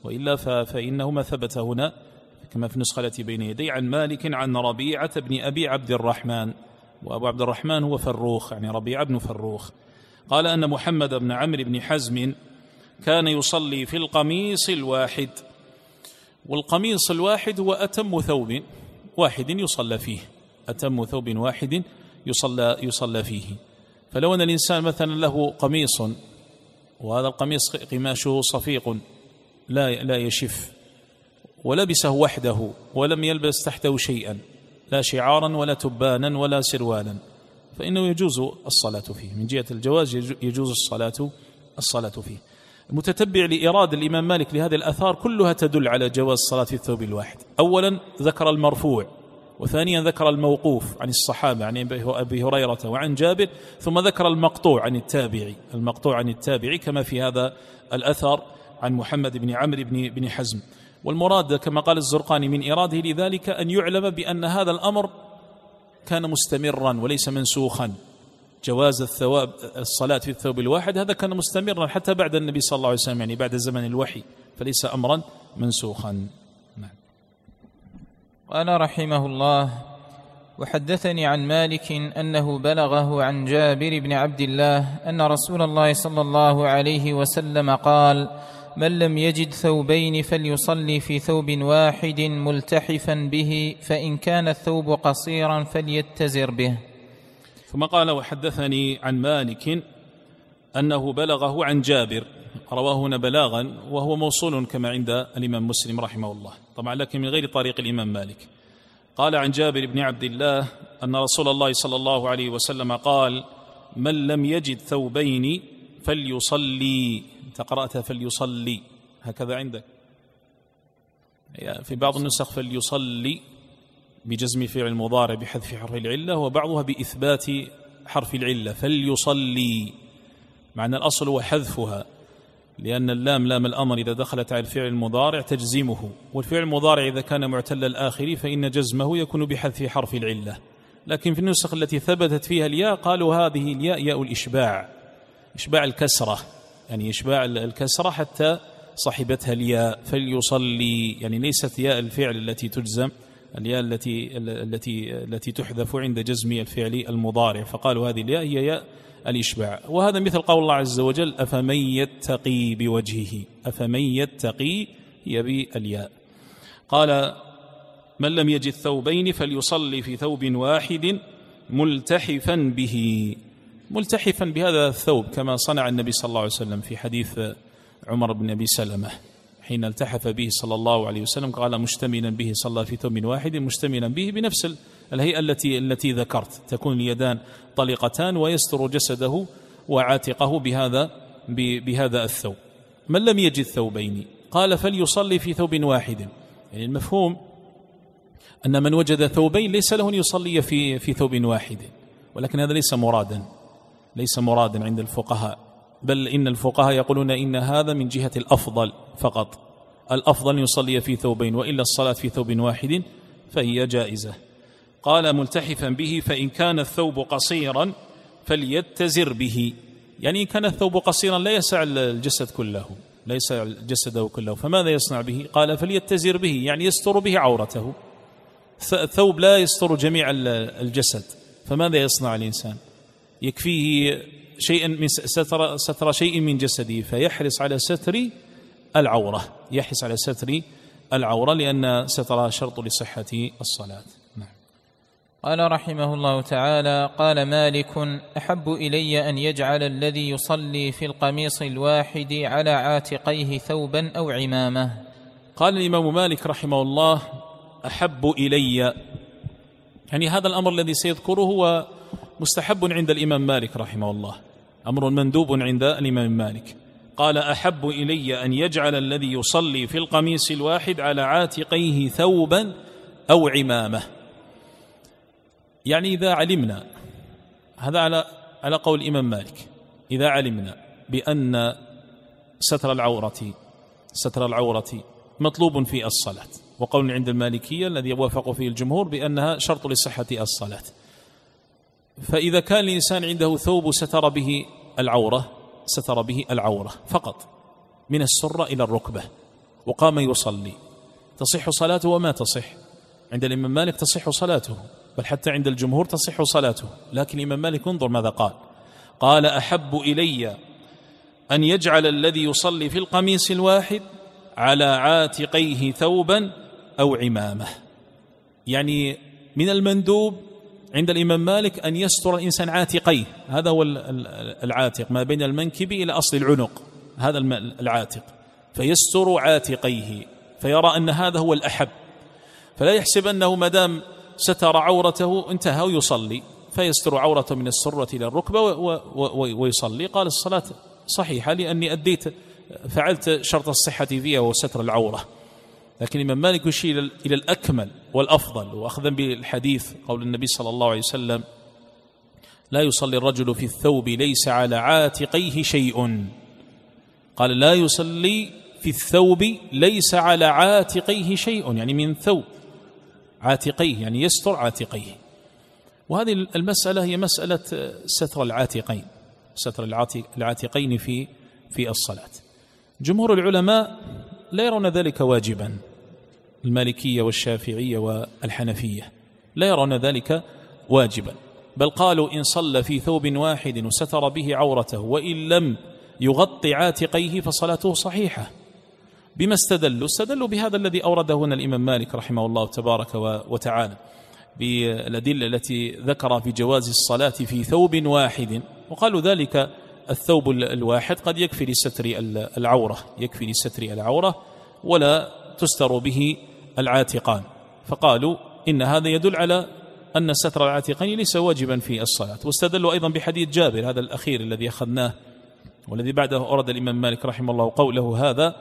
A: وإلا فإنه ما ثبت هنا كما في النسخة التي بين يدي عن مالك عن ربيعة بن أبي عبد الرحمن، وأبو عبد الرحمن هو فروخ، يعني ربيعة بن فروخ، قال أن محمد بن عمرو بن حزم كان يصلي في القميص الواحد، والقميص الواحد هو أتم ثوب واحد يصلى فيه، أتم ثوب واحد يصلى, يصلى فيه. فلو أن الإنسان مثلا له قميص وهذا القميص قماشه صفيق لا لا يشف ولبسه وحده ولم يلبس تحته شيئا لا شعارا ولا تبانا ولا سروالا فإنه يجوز الصلاة فيه، من جهة الجواز يجوز الصلاة الصلاة فيه. المتتبع لإرادة الإمام مالك لهذه الأثار كلها تدل على جواز الصلاة في الثوب الواحد. أولا ذكر المرفوع، وثانيا ذكر الموقوف عن الصحابة عن أبي هريرة وعن جابر، ثم ذكر المقطوع عن التابعي المقطوع عن التابعي كما في هذا الأثر عن محمد بن عمرو بن بن حزم. والمراد كما قال الزرقاني من إراده لذلك أن يعلم بأن هذا الأمر كان مستمرا وليس منسوخا، جواز الثواب الصلاة في الثوب الواحد هذا كان مستمرا حتى بعد النبي صلى الله عليه وسلم، يعني بعد زمن الوحي، فليس أمرا منسوخا. نعم.
B: قال رحمه الله: وحدثني عن مالك أنه بلغه عن جابر بن عبد الله أن رسول الله صلى الله عليه وسلم قال: من لم يجد ثوبين فليصلي في ثوب واحد ملتحفا به، فإن كان الثوب قصيرا فليتزر به.
A: ثم قال: وحدثني عن مالك أنه بلغه عن جابر، رواه هنا بلاغا وهو موصول كما عند الإمام مسلم رحمه الله طبعا، لكن من غير طريق الإمام مالك. قال عن جابر بن عبد الله أن رسول الله صلى الله عليه وسلم قال: من لم يجد ثوبين فليصلي. انت قرأت فليصلي هكذا عندك، في بعض النسخ فليصلي بجزم فعل المضارع بحذف حرف العلة، وبعضها بإثبات حرف العلة فليصلي، معنى الأصل هو حذفها، لأن اللام لام الأمر إذا دخلت على الفعل المضارع تجزمه، والفعل المضارع إذا كان معتل الآخر فإن جزمه يكون بحذف حرف العلة. لكن في النسخ التي ثبتت فيها الياء قالوا هذه الياء ياء الإشباع، إشباع الكسرة، يعني إشباع الكسرة حتى صاحبتها الياء فليصلي، يعني ليست ياء الفعل التي تجزم، الياء التي التي التي تحذف عند جزم الفعل المضارع، فقالوا هذه الياء هي ياء الإشباع. وهذا مثل قول الله عز وجل: أفمن يتقي بوجهه، أفمن يتقي هي بالياء. قال: من لم يجد ثوبين فليصلي في ثوب واحد ملتحفا به، ملتحفا بهذا الثوب كما صنع النبي صلى الله عليه وسلم في حديث عمر بن أبي سلمة حين التحف به صلى الله عليه وسلم، قال: مشتملا به صلى في ثوب واحد، مشتملا به بنفس الهيئة التي التي ذكرت، تكون اليدان طليقتان ويستر جسده وعاتقه بهذا بهذا الثوب. من لم يجد ثوبين قال: فليصلي في ثوب واحد، يعني المفهوم أن من وجد ثوبين ليس له أن يصلي في في ثوب واحد، ولكن هذا ليس مرادا ليس مرادا عند الفقهاء، بل إن الفقهاء يقولون إن هذا من جهة الأفضل فقط، الأفضل يصلي في ثوبين، وإلا الصلاة في ثوب واحد فهي جائزة. قال: ملتحفا به، فإن كان الثوب قصيرا فليتزر به، يعني إن كان الثوب قصيرا لا يسع الجسد كله، لا يسع جسده كله، فماذا يصنع به؟ قال: فليتزر به، يعني يستر به عورته. الثوب لا يستر جميع الجسد، فماذا يصنع الإنسان؟ يكفيه شيئا من ستر, ستر شيء من جسده، فيحرص على ستر العورة، يحرص على ستر العورة، لأن سترها شرط لصحة الصلاة. نعم.
B: قال رحمه الله تعالى: قال مالك: أحب إلي أن يجعل الذي يصلي في القميص الواحد على عاتقيه ثوبا أو عمامة.
A: قال الإمام مالك رحمه الله: أحب إلي، يعني هذا الأمر الذي سيذكره هو مستحب عند الإمام مالك رحمه الله، أمر مندوب عند الإمام مالك. قال: أحب إلي أن يجعل الذي يصلي في القميص الواحد على عاتقيه ثوبا أو عمامة، يعني إذا علمنا، هذا على على قول الإمام مالك، إذا علمنا بأن ستر العورة ستر العورة مطلوب في الصلاة، وقول عند المالكية الذي يوافق فيه الجمهور بأنها شرط لصحة الصلاة، فإذا كان الإنسان عنده ثوب ستر به العورة ستر به العورة فقط من السرة إلى الركبة، وقام يصلي تصح صلاته وما تصح؟ عند الإمام مالك تصح صلاته، بل حتى عند الجمهور تصح صلاته، لكن الإمام مالك انظر ماذا قال: قال: أحب إلي أن يجعل الذي يصلي في القميص الواحد على عاتقيه ثوبا أو عمامة. يعني من المندوب عند الإمام مالك أن يستر الإنسان عاتقيه، هذا هو العاتق ما بين المنكب إلى أصل العنق، هذا العاتق، فيستر عاتقيه، فيرى أن هذا هو الأحب، فلا يحسب أنه مدام ستر عورته انتهى ويصلي، فيستر عورته من السرة إلى الركبة ويصلي. قال: الصلاة صحيحة لأني أديت فعلت شرط الصحة فيها وستر العورة. لكن الإمام مالك يشير إلى الأكمل والأفضل، وأخذا بالحديث قول النبي صلى الله عليه وسلم: لا يصلي الرجل في الثوب ليس على عاتقيه شيء. قال: لا يصلي في الثوب ليس على عاتقيه شيء، يعني من ثوب عاتقيه، يعني يستر عاتقيه. وهذه المسألة هي مسألة ستر العاتقين، ستر العاتقين في في الصلاة. جمهور العلماء لا يرون ذلك واجبا، المالكية والشافعية والحنفية لا يرون ذلك واجبا، بل قالوا: إن صلى في ثوب واحد وستر به عورته وإن لم يغطي عاتقيه فصلاته صحيحة. بما استدلوا؟ استدلوا بهذا الذي أورده هنا الإمام مالك رحمه الله تبارك وتعالى، بالأدلة التي ذكر في جواز الصلاة في ثوب واحد، وقالوا ذلك الثوب الواحد قد يكفي لستر العورة، يكفي لستر العورة ولا تستر به العاتقان، فقالوا إن هذا يدل على أن ستر العاتقين ليس واجبا في الصلاة. واستدلوا أيضا بحديث جابر هذا الأخير الذي أخذناه والذي بعده أورد الإمام مالك رحمه الله قوله هذا،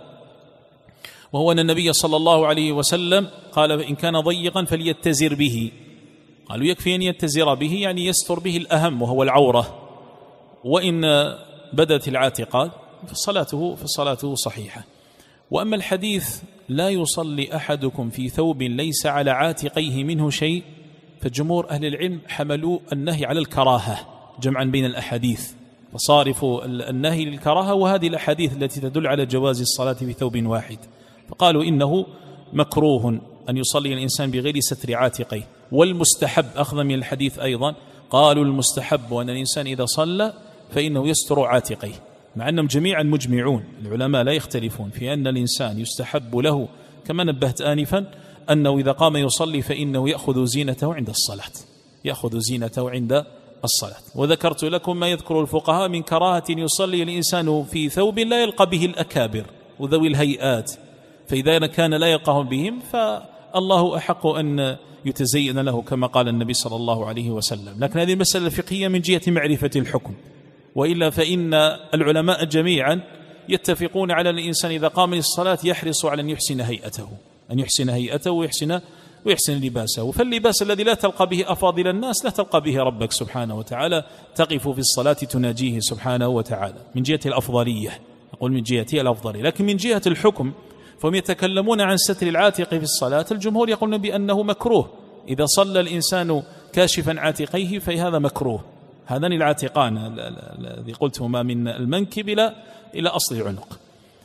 A: وهو أن النبي صلى الله عليه وسلم قال: إن كان ضيقا فليتزر به. قالوا: يكفي أن يتزر به، يعني يستر به الأهم وهو العورة، وإن بدت العاتقات فصلاته فصلاته صحيحة. وأما الحديث: لا يصلي أحدكم في ثوب ليس على عاتقيه منه شيء، فجمهور أهل العلم حملوا النهي على الكراهة جمعا بين الأحاديث، فصارفوا النهي للكراهة وهذه الأحاديث التي تدل على جواز الصلاة في ثوب واحد، فقالوا إنه مكروه أن يصلي الإنسان بغير ستر عاتقيه. والمستحب أخذ من الحديث أيضا، قالوا المستحب أن الإنسان إذا صلى فإنه يستر عاتقيه، مع أنهم جميعا مجمعون، العلماء لا يختلفون في أن الإنسان يستحب له كما نبهت آنفا أنه إذا قام يصلي فإنه يأخذ زينته عند الصلاة، يأخذ زينته عند الصلاة. وذكرت لكم ما يذكر الفقهاء من كراهة يصلي الإنسان في ثوب لا يلقى به الأكابر وذوي الهيئات، فإذا كان لا يلقاه بهم فالله أحق أن يتزين له كما قال النبي صلى الله عليه وسلم. لكن هذه المسألة الفقهية من جهة معرفة الحكم، وإلا فإن العلماء جميعا يتفقون على الإنسان إذا قام للصلاة يحرص على أن يحسن هيئته، أن يحسن هيئته ويحسن, ويحسن لباسه. فاللباس الذي لا تلقى به أفاضل الناس لا تلقى به ربك سبحانه وتعالى، تقف في الصلاة تناجيه سبحانه وتعالى من جهة الأفضلية، أقول من جهة الأفضلية. لكن من جهة الحكم فهم يتكلمون عن ستر العاتق في الصلاة، الجمهور يقولون بأنه مكروه، إذا صلى الإنسان كاشفا عاتقيه فهذا مكروه. هذان العاتقان الذي قلتهما من المنكب إلى إلى أصل العنق،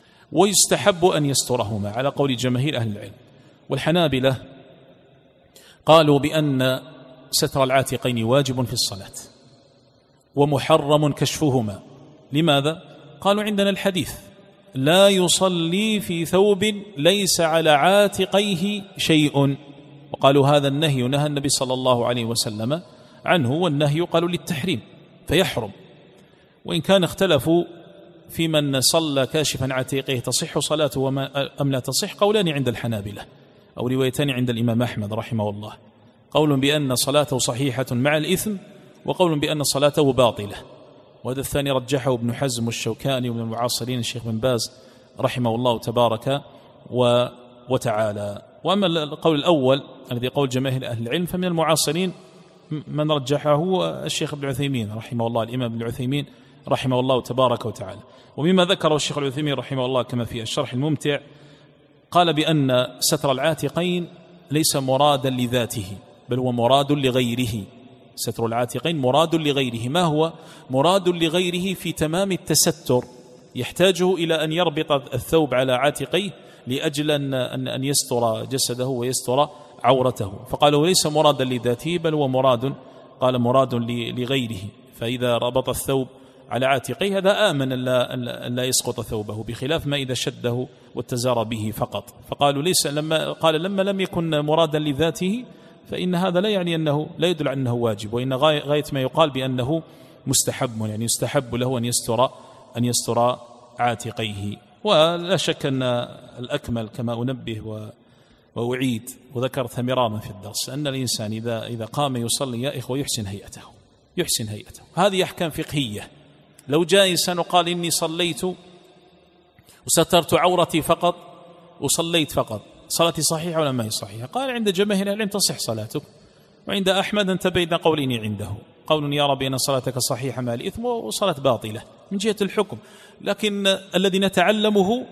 A: ويستحب أن يسترهما على قول جماهير أهل العلم. والحنابلة قالوا بأن ستر العاتقين واجب في الصلاة ومحرم كشفهما. لماذا؟ قالوا عندنا الحديث: لا يصلي في ثوب ليس على عاتقيه شيء، وقالوا هذا النهي نهى النبي صلى الله عليه وسلم عنه، والنهي قالوا للتحريم فيحرم. وإن كان اختلفوا في من صلى كاشفا عاتقه تصح صلاته أم لا تصح، قولان عند الحنابلة أو روايتان عند الإمام أحمد رحمه الله، قول بأن صلاته صحيحة مع الإثم، وقول بأن صلاته باطلة، وهذا الثاني رجحه ابن حزم والشوكاني ومن المعاصرين الشيخ بن باز رحمه الله تبارك وتعالى. وأما القول الأول الذي قول جماهير أهل العلم فمن المعاصرين من رجحه الشيخ ابن عثيمين رحمه الله، الإمام ابن عثيمين رحمه الله تبارك وتعالى. ومما ذكره الشيخ ابن عثيمين رحمه الله كما في الشرح الممتع، قال بأن ستر العاتقين ليس مرادا لذاته بل هو مراد لغيره. ستر العاتقين مراد لغيره. ما هو مراد لغيره؟ في تمام التستر يحتاجه إلى أن يربط الثوب على عاتقيه لأجل أن, أن يستر جسده ويستر عورته. فقالوا ليس مرادا لذاته بل هو مراد، قال مراد لغيره. فإذا ربط الثوب على عاتقيه هذا آمن أن لا يسقط ثوبه، بخلاف ما إذا شده واتزار به فقط. فقالوا ليس لما قال لما لم يكن مرادا لذاته فإن هذا لا يعني أنه لا يدل على أنه واجب، وإن غاية ما يقال بأنه مستحب، يعني يستحب له أن يستر أن يستر عاتقيه. ولا شك أن الأكمل كما أنبه وأعيد وذكرت مرارا في الدرس أن الإنسان إذا إذا قام يصلي يا إخوة يحسن هيئته، يحسن هيئته. هذه أحكام فقهية. لو جاء إنسان وقال إني صليت وسترت عورتي فقط وصليت فقط، صلاتي صحيحة ولا ما هي صحيحة؟ قال عند جماهير العلم تصح صلاتك، وعند أحمد أنت بين قولين عنده، قول يرى بأن صلاتك صحيحة مع الإثم وصلاة باطلة من جهة الحكم. لكن الذي نتعلمه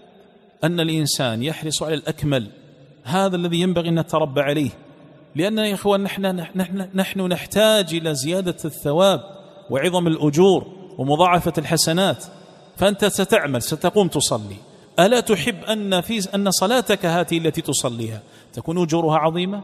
A: أن الإنسان يحرص على الأكمل، هذا الذي ينبغي أن نتربى عليه. لأننا يا إخوان نحن, نحن, نحن نحتاج إلى زيادة الثواب وعظم الأجور ومضاعفة الحسنات. فأنت ستعمل، ستقوم تصلي، ألا تحب أن, في أن صلاتك هذه التي تصليها تكون أجورها عظيمة؟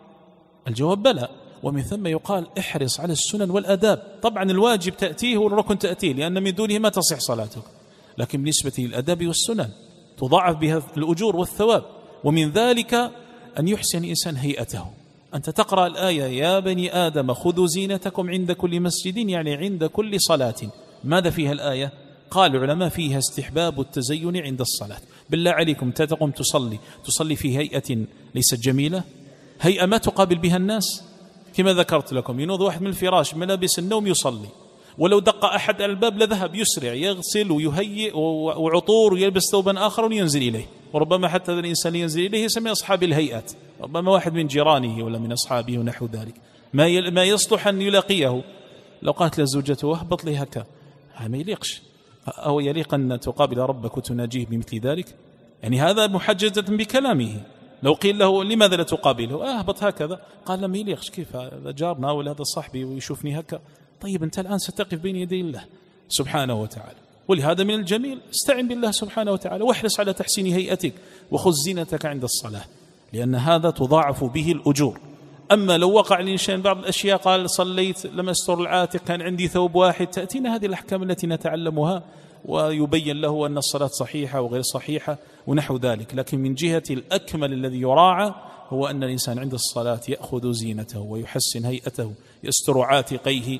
A: الجواب بلى. ومن ثم يقال احرص على السنن والأداب. طبعا الواجب تأتيه والركن تأتيه، لأن من دونه ما تصح صلاتك، لكن بالنسبة للأداب والسنن تضاعف بها الأجور والثواب. ومن ذلك أن يحسن الإنسان هيئته. أنت تقرأ الآية يا بني آدم خذوا زينتكم عند كل مسجد، يعني عند كل صلاة. ماذا فيها الآية؟ قال العلماء فيها استحباب التزين عند الصلاة. بالله عليكم تقوم تصلي تصلي في هيئة ليست جميلة، هيئة ما تقابل بها الناس. كما ذكرت لكم ينوض واحد من الفراش ملابس النوم يصلي، ولو دق أحد على الباب لذهب يسرع يغسل ويهيئ وعطور ويلبس ثوبا آخر وينزل إليه. وربما حتى هذا الإنسان ينزل إليه يسمي أصحاب الهيئات، ربما واحد من جيرانه ولا من أصحابه ونحو ذلك، ما ما يصلح أن يلاقيه. لو قالت له زوجته اهبط لي هكا، هذا ما يليقش. أو يليق أن تقابل ربك وتناجيه بمثل ذلك؟ يعني هذا محججة بكلامه. لو قيل له لماذا لا تقابله؟ اهبط هكذا، قال لم يليقش، كيف هذا جارنا ولا هذا صاحبي ويشوفني هكا؟ طيب أنت الآن ستقف بين يدي الله سبحانه وتعالى، ولهذا من الجميل استعن بالله سبحانه وتعالى واحرص على تحسين هيئتك وخذ زينتك عند الصلاة، لأن هذا تضاعف به الأجور. أما لو وقع الإنسان بعض الأشياء قال صليت لم أستر العاتق كان عندي ثوب واحد، تأتينا هذه الأحكام التي نتعلمها ويبين له أن الصلاة صحيحة وغير صحيحة ونحو ذلك. لكن من جهة الأكمل الذي يراعى هو أن الإنسان عند الصلاة يأخذ زينته ويحسن هيئته، يستر عاتقيه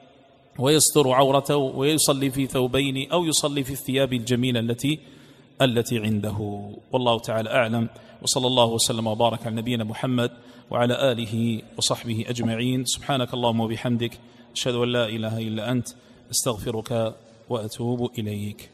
A: ويستر عورته ويصلي في ثوبين أو يصلي في الثياب الجميلة التي التي عنده. والله تعالى أعلم، وصلى الله وسلم وبارك على نبينا محمد وعلى آله وصحبه أجمعين. سبحانك اللهم وبحمدك، أشهد أن لا إله إلا أنت، أستغفرك وأتوب إليك.